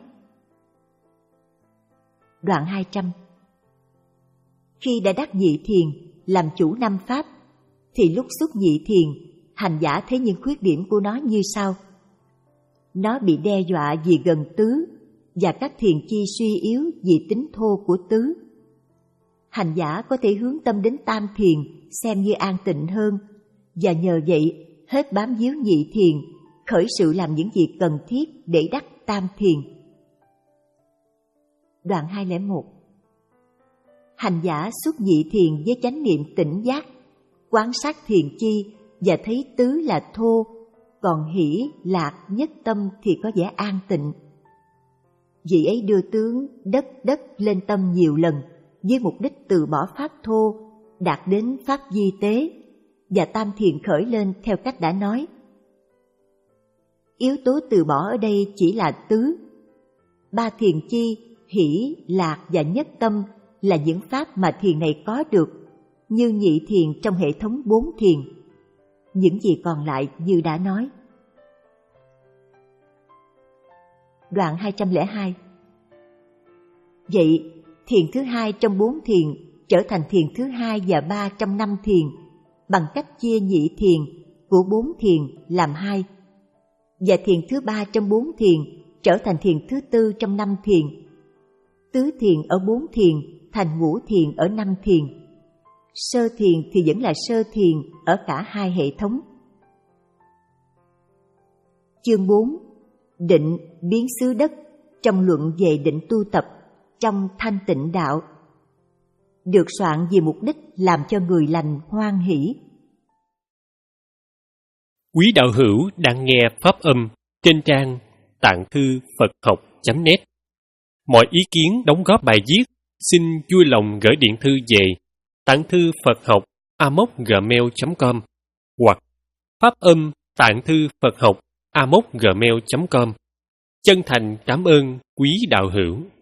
Đoạn hai trăm. Khi đã đắc nhị thiền, làm chủ năm pháp, thì lúc xuất nhị thiền, hành giả thấy những khuyết điểm của nó như sau. Nó bị đe dọa vì gần tứ, và các thiền chi suy yếu vì tính thô của tứ. Hành giả có thể hướng tâm đến tam thiền xem như an tịnh hơn, và nhờ vậy hết bám víu nhị thiền, khởi sự làm những việc cần thiết để đắc tam thiền. Đoạn hai không một. Hành giả xuất nhị thiền với chánh niệm tỉnh giác, quan sát thiền chi và thấy tứ là thô, còn hỷ, lạc, nhất tâm thì có vẻ an tịnh. Vị ấy đưa tướng đất đất lên tâm nhiều lần với mục đích từ bỏ pháp thô, đạt đến pháp di tế, và tam thiền khởi lên theo cách đã nói. Yếu tố từ bỏ ở đây chỉ là tứ. Ba thiền chi, hỷ, lạc và nhất tâm là những pháp mà thiền này có được, như nhị thiền trong hệ thống bốn thiền. Những gì còn lại như đã nói. Đoạn hai trăm lẻ hai. Vậy, thiền thứ hai trong bốn thiền trở thành thiền thứ hai và ba trong năm thiền, bằng cách chia nhị thiền của bốn thiền làm hai, và thiền thứ ba trong bốn thiền trở thành thiền thứ tư trong năm thiền. Tứ thiền ở bốn thiền thành ngũ thiền ở năm thiền. Sơ thiền thì vẫn là sơ thiền ở cả hai hệ thống. Chương bốn. Định biến xứ đất trong luận về định tu tập trong thanh tịnh đạo, được soạn vì mục đích làm cho người lành hoan hỷ. Quý đạo hữu đang nghe pháp âm trên trang tạng thư Phật học chấm net. Mọi ý kiến đóng góp bài viết xin vui lòng gửi điện thư về tạng thư Phật học a m o c gmail chấm com hoặc Pháp âm Tạng thư Phật học a m o c gmail chấm com. Chân thành cảm ơn quý đạo hữu.